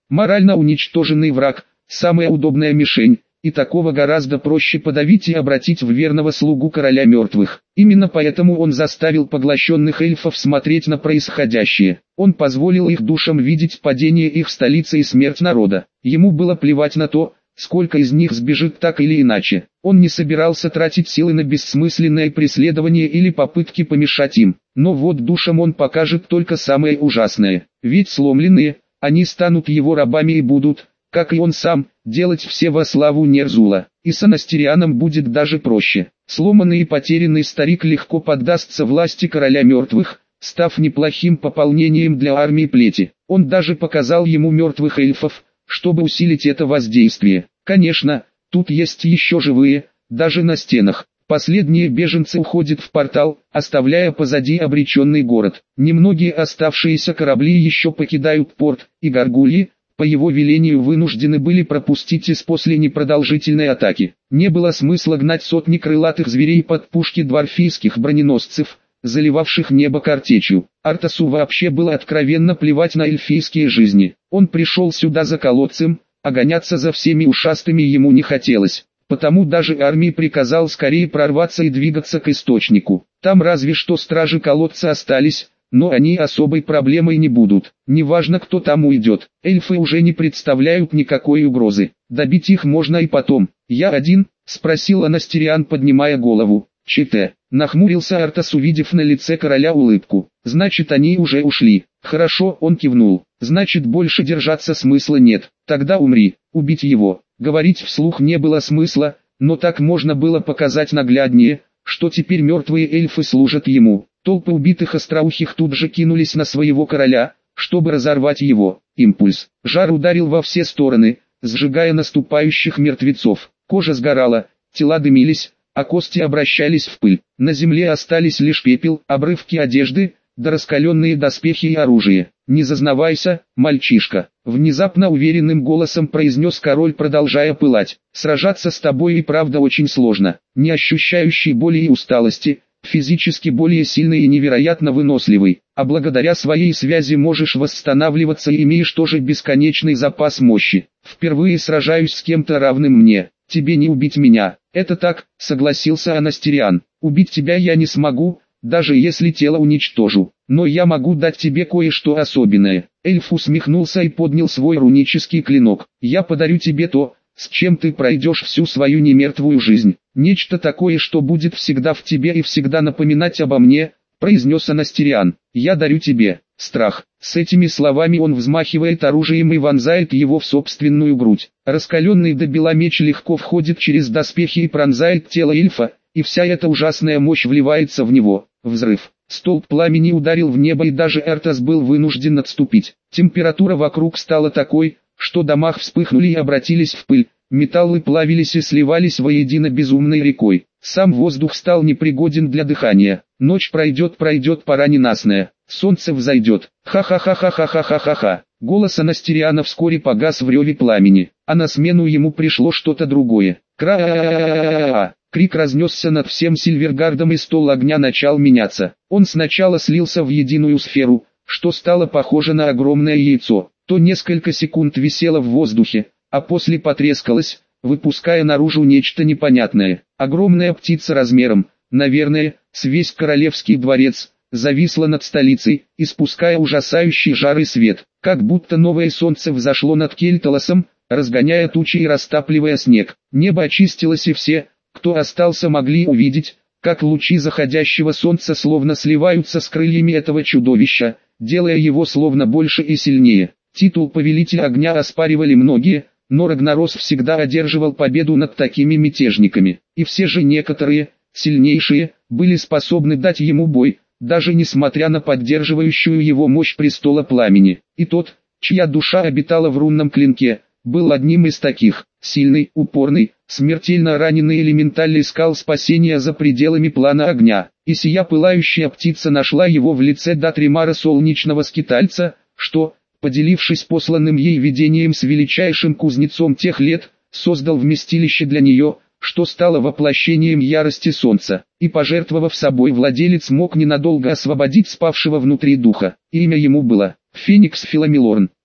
Морально уничтоженный враг – самая удобная мишень, и такого гораздо проще подавить и обратить в верного слугу короля мертвых. Именно поэтому он заставил поглощенных эльфов смотреть на происходящее. Он позволил их душам видеть падение их столицы и смерть народа. Ему было плевать на то, сколько из них сбежит так или иначе. Он не собирался тратить силы на бессмысленное преследование или попытки помешать им. Но вот душам он покажет только самое ужасное. Ведь сломленные, они станут его рабами и будут, как и он сам, делать все во славу Нерзула. И с Анастерианом будет даже проще. Сломанный и потерянный старик легко поддастся власти короля мертвых, став неплохим пополнением для армии плети. Он даже показал ему мертвых эльфов, чтобы усилить это воздействие. Конечно, тут есть еще живые, даже на стенах. Последние беженцы уходят в портал, оставляя позади обреченный город. Немногие оставшиеся корабли еще покидают порт, и горгульи, по его велению, вынуждены были пропустить из после непродолжительной атаки. Не было смысла гнать сотни крылатых зверей под пушки дварфийских броненосцев, заливавших небо картечью. Артасу вообще было откровенно плевать на эльфийские жизни. Он пришел сюда за колодцем, а гоняться за всеми ушастыми ему не хотелось. Потому даже армии приказал скорее прорваться и двигаться к источнику. Там разве что стражи колодца остались, но они особой проблемой не будут. Неважно, кто там уйдет, эльфы уже не представляют никакой угрозы. Добить их можно и потом. «Я один?» — спросил Анастериан, поднимая голову. «Чите», — нахмурился Артас, увидев на лице короля улыбку. «Значит, они уже ушли». «Хорошо», — он кивнул. «Значит, больше держаться смысла нет. Тогда умри». Убить его. Говорить вслух не было смысла, но так можно было показать нагляднее, что теперь мертвые эльфы служат ему. Толпы убитых остроухих тут же кинулись на своего короля, чтобы разорвать его. Импульс. Жар ударил во все стороны, сжигая наступающих мертвецов. Кожа сгорала, тела дымились, а кости обращались в пыль. На земле остались лишь пепел, обрывки одежды, да раскаленные доспехи и оружие. «Не зазнавайся, мальчишка», — внезапно уверенным голосом произнес король, продолжая пылать. «Сражаться с тобой и правда очень сложно. Не ощущающий боли и усталости, физически более сильный и невероятно выносливый, а благодаря своей связи можешь восстанавливаться и имеешь тоже бесконечный запас мощи. Впервые сражаюсь с кем-то равным мне. Тебе не убить меня». «Это так», — согласился Анастериан. «Убить тебя я не смогу, даже если тело уничтожу. Но я могу дать тебе кое-что особенное». Эльф усмехнулся и поднял свой рунический клинок. «Я подарю тебе то, с чем ты пройдешь всю свою немертвую жизнь. Нечто такое, что будет всегда в тебе и всегда напоминать обо мне», — произнес Анастериан. «Я дарю тебе страх». С этими словами он взмахивает оружием и вонзает его в собственную грудь. Раскаленный до бела меч легко входит через доспехи и пронзает тело эльфа, и вся эта ужасная мощь вливается в него. Взрыв. Столб пламени ударил в небо, и даже Артас был вынужден отступить. Температура вокруг стала такой, что дома вспыхнули и обратились в пыль. Металлы плавились и сливались воедино безумной рекой. Сам воздух стал непригоден для дыхания. Ночь пройдет, пройдет, пора ненастная. Солнце взойдет. Ха-ха-ха-ха-ха-ха-ха-ха. Голос Анастериана вскоре погас в реве пламени, а на смену ему пришло что-то другое. Кра-а-а-а-а-а-а. Крик разнесся над всем Сильвергардом, и стол огня начал меняться. Он сначала слился в единую сферу, что стало похоже на огромное яйцо. То несколько секунд висело в воздухе, а после потрескалось, выпуская наружу нечто непонятное. Огромная птица размером, наверное, с весь королевский дворец, зависла над столицей, испуская ужасающий жар и свет, как будто новое солнце взошло над Кельталосом, разгоняя тучи и растапливая снег. Небо очистилось, и все, кто остался, могли увидеть, как лучи заходящего солнца словно сливаются с крыльями этого чудовища, делая его словно больше и сильнее. Титул повелителя огня оспаривали многие, но Рагнарос всегда одерживал победу над такими мятежниками, и все же некоторые, сильнейшие, были способны дать ему бой, даже несмотря на поддерживающую его мощь престола пламени. И тот, чья душа обитала в рунном клинке, был одним из таких. Сильный, упорный, смертельно раненый элементаль искал спасения за пределами плана огня, и сия пылающая птица нашла его в лице Датримара, солнечного скитальца, что, поделившись посланным ей видением с величайшим кузнецом тех лет, создал вместилище для нее, что стало воплощением ярости солнца, и, пожертвовав собой, владелец мог ненадолго освободить спавшего внутри духа. Имя ему было Феникс Филомелорн.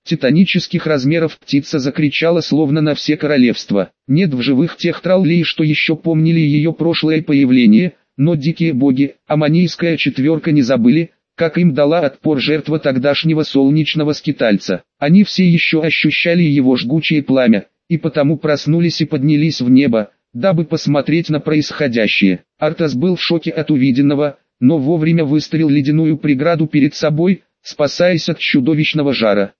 титанических размеров птица закричала словно на все королевства. Нет в живых тех троллей, что еще помнили ее прошлое появление, но дикие боги, аммонийская четверка не забыли, как им дала отпор жертва тогдашнего солнечного скитальца. Они все еще ощущали его жгучее пламя, и потому проснулись и поднялись в небо, дабы посмотреть на происходящее. Артас был в шоке от увиденного, но вовремя выставил ледяную преграду перед собой, спасаясь от чудовищного жара.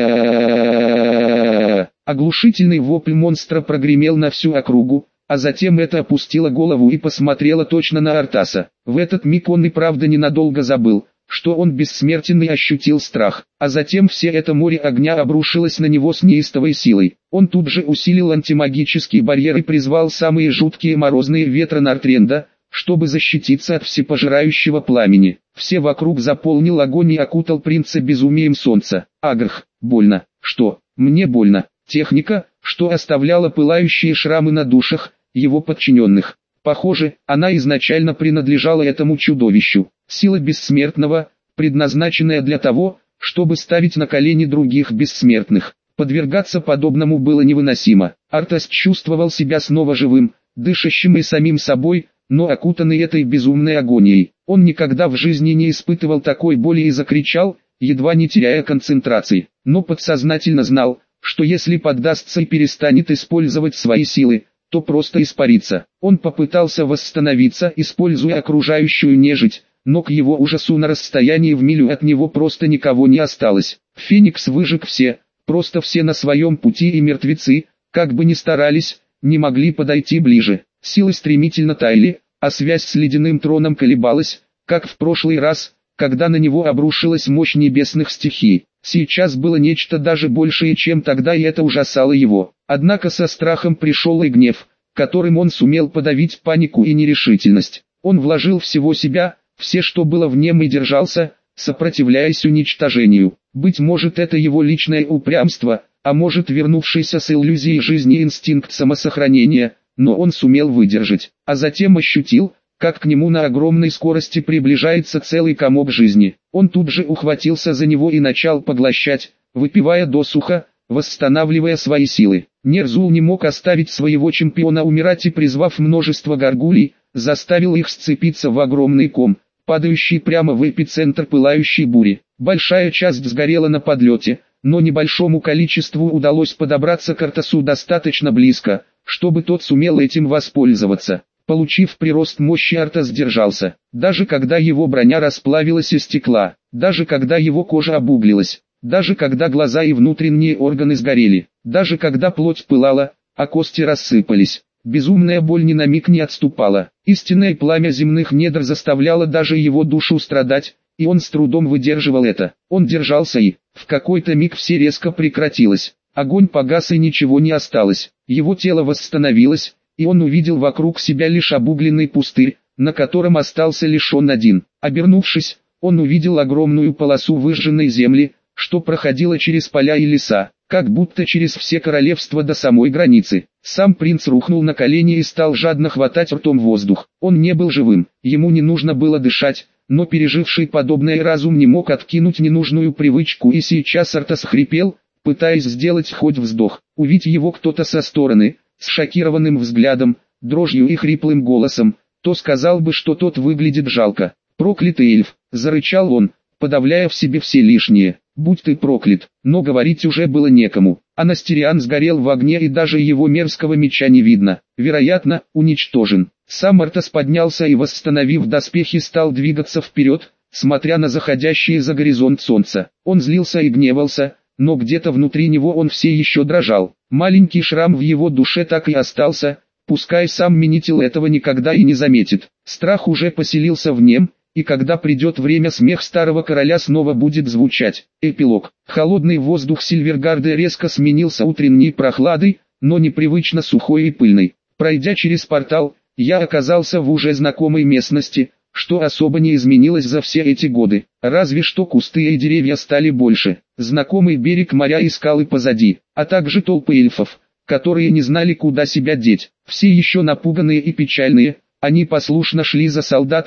Кра-а-а-а-а-а-а. Оглушительный вопль монстра прогремел на всю округу, а затем это опустила голову и посмотрела точно на Артаса. В этот миг он и правда ненадолго забыл, что он бессмертен, и ощутил страх. А затем все это море огня обрушилось на него с неистовой силой. Он тут же усилил антимагический барьер и призвал самые жуткие морозные ветры Нортренда, чтобы защититься от всепожирающего пламени. Все вокруг заполнил огонь и окутал принца безумием солнца. Агрх, больно. Что? Мне больно. Техника, что оставляла пылающие шрамы на душах его подчиненных. Похоже, она изначально принадлежала этому чудовищу. Сила бессмертного, предназначенная для того, чтобы ставить на колени других бессмертных. Подвергаться подобному было невыносимо. Артас чувствовал себя снова живым, дышащим и самим собой, но окутанный этой безумной агонией. Он никогда в жизни не испытывал такой боли и закричал, едва не теряя концентрации. Но подсознательно знал, что если поддастся и перестанет использовать свои силы, то просто испарится. Он попытался восстановиться, используя окружающую нежить, но к его ужасу на расстоянии в милю от него просто никого не осталось. Феникс выжег все, просто все на своем пути, и мертвецы, как бы ни старались, не могли подойти ближе. Силы стремительно таяли, а связь с ледяным троном колебалась, как в прошлый раз, когда на него обрушилась мощь небесных стихий. Сейчас было нечто даже большее, чем тогда, и это ужасало его. Однако со страхом пришел и гнев, которым он сумел подавить панику и нерешительность. Он вложил всего себя, все, что было в нем, и держался, сопротивляясь уничтожению. Быть может, это его личное упрямство, а может, вернувшийся с иллюзией жизни инстинкт самосохранения, но он сумел выдержать, а затем ощутил, как к нему на огромной скорости приближается целый комок жизни. Он тут же ухватился за него и начал поглощать, выпивая досуха, восстанавливая свои силы. Нерзул не мог оставить своего чемпиона умирать и, призвав множество горгулей, заставил их сцепиться в огромный ком, падающий прямо в эпицентр пылающей бури. Большая часть сгорела на подлете, но небольшому количеству удалось подобраться к Артасу достаточно близко, чтобы тот сумел этим воспользоваться. Получив прирост мощи, Артас сдержался, даже когда его броня расплавилась и стекла, даже когда его кожа обуглилась, даже когда глаза и внутренние органы сгорели, даже когда плоть пылала, а кости рассыпались. Безумная боль ни на миг не отступала. Истинное пламя земных недр заставляло даже его душу страдать, и он с трудом выдерживал это. Он держался, и в какой-то миг все резко прекратилось. Огонь погас и ничего не осталось. Его тело восстановилось, и он увидел вокруг себя лишь обугленный пустырь, на котором остался лишь он один. Обернувшись, он увидел огромную полосу выжженной земли, что проходила через поля и леса, как будто через все королевства до самой границы. Сам принц рухнул на колени и стал жадно хватать ртом воздух. Он не был живым, ему не нужно было дышать, но переживший подобное разум не мог откинуть ненужную привычку, и сейчас Артас хрипел, пытаясь сделать хоть вздох. Увидь его кто-то со стороны, с шокированным взглядом, дрожью и хриплым голосом, то сказал бы, что тот выглядит жалко. «Проклятый эльф!» – зарычал он, подавляя в себе все лишнее. «Будь ты проклят!» Но говорить уже было некому. Анастериан сгорел в огне, и даже его мерзкого меча не видно. Вероятно, уничтожен. Сам Артас поднялся и, восстановив доспехи, стал двигаться вперед, смотря на заходящее за горизонт солнце. Он злился и гневался, но где-то внутри него он все еще дрожал. Маленький шрам в его душе так и остался, пускай сам Менитил этого никогда и не заметит. Страх уже поселился в нем, и когда придет время, смех старого короля снова будет звучать. Эпилог. Холодный воздух Сильвергарда резко сменился утренней прохладой, но непривычно сухой и пыльной. Пройдя через портал, я оказался в уже знакомой местности, что особо не изменилось за все эти годы. Разве что кусты и деревья стали больше. Знакомый берег моря и скалы позади, а также толпы эльфов, которые не знали, куда себя деть. Все еще напуганные и печальные, они послушно шли за солдатами,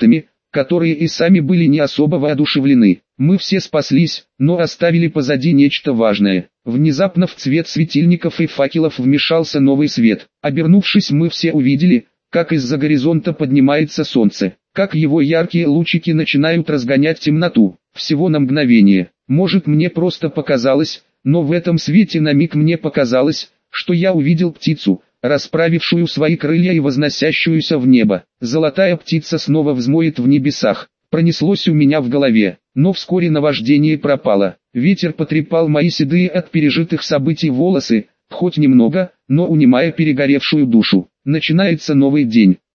которые и сами были не особо воодушевлены. Мы все спаслись, но оставили позади нечто важное. Внезапно в цвет светильников и факелов вмешался новый свет. Обернувшись, мы все увидели, как из-за горизонта поднимается солнце, как его яркие лучики начинают разгонять темноту. Всего на мгновение. Может, мне просто показалось, но в этом свете на миг мне показалось, что я увидел птицу, расправившую свои крылья и возносящуюся в небо. Золотая птица снова взмоет в небесах. Пронеслось у меня в голове, но вскоре наваждение пропало. Ветер потрепал мои седые от пережитых событий волосы, хоть немного, но унимая перегоревшую душу. Начинается новый день.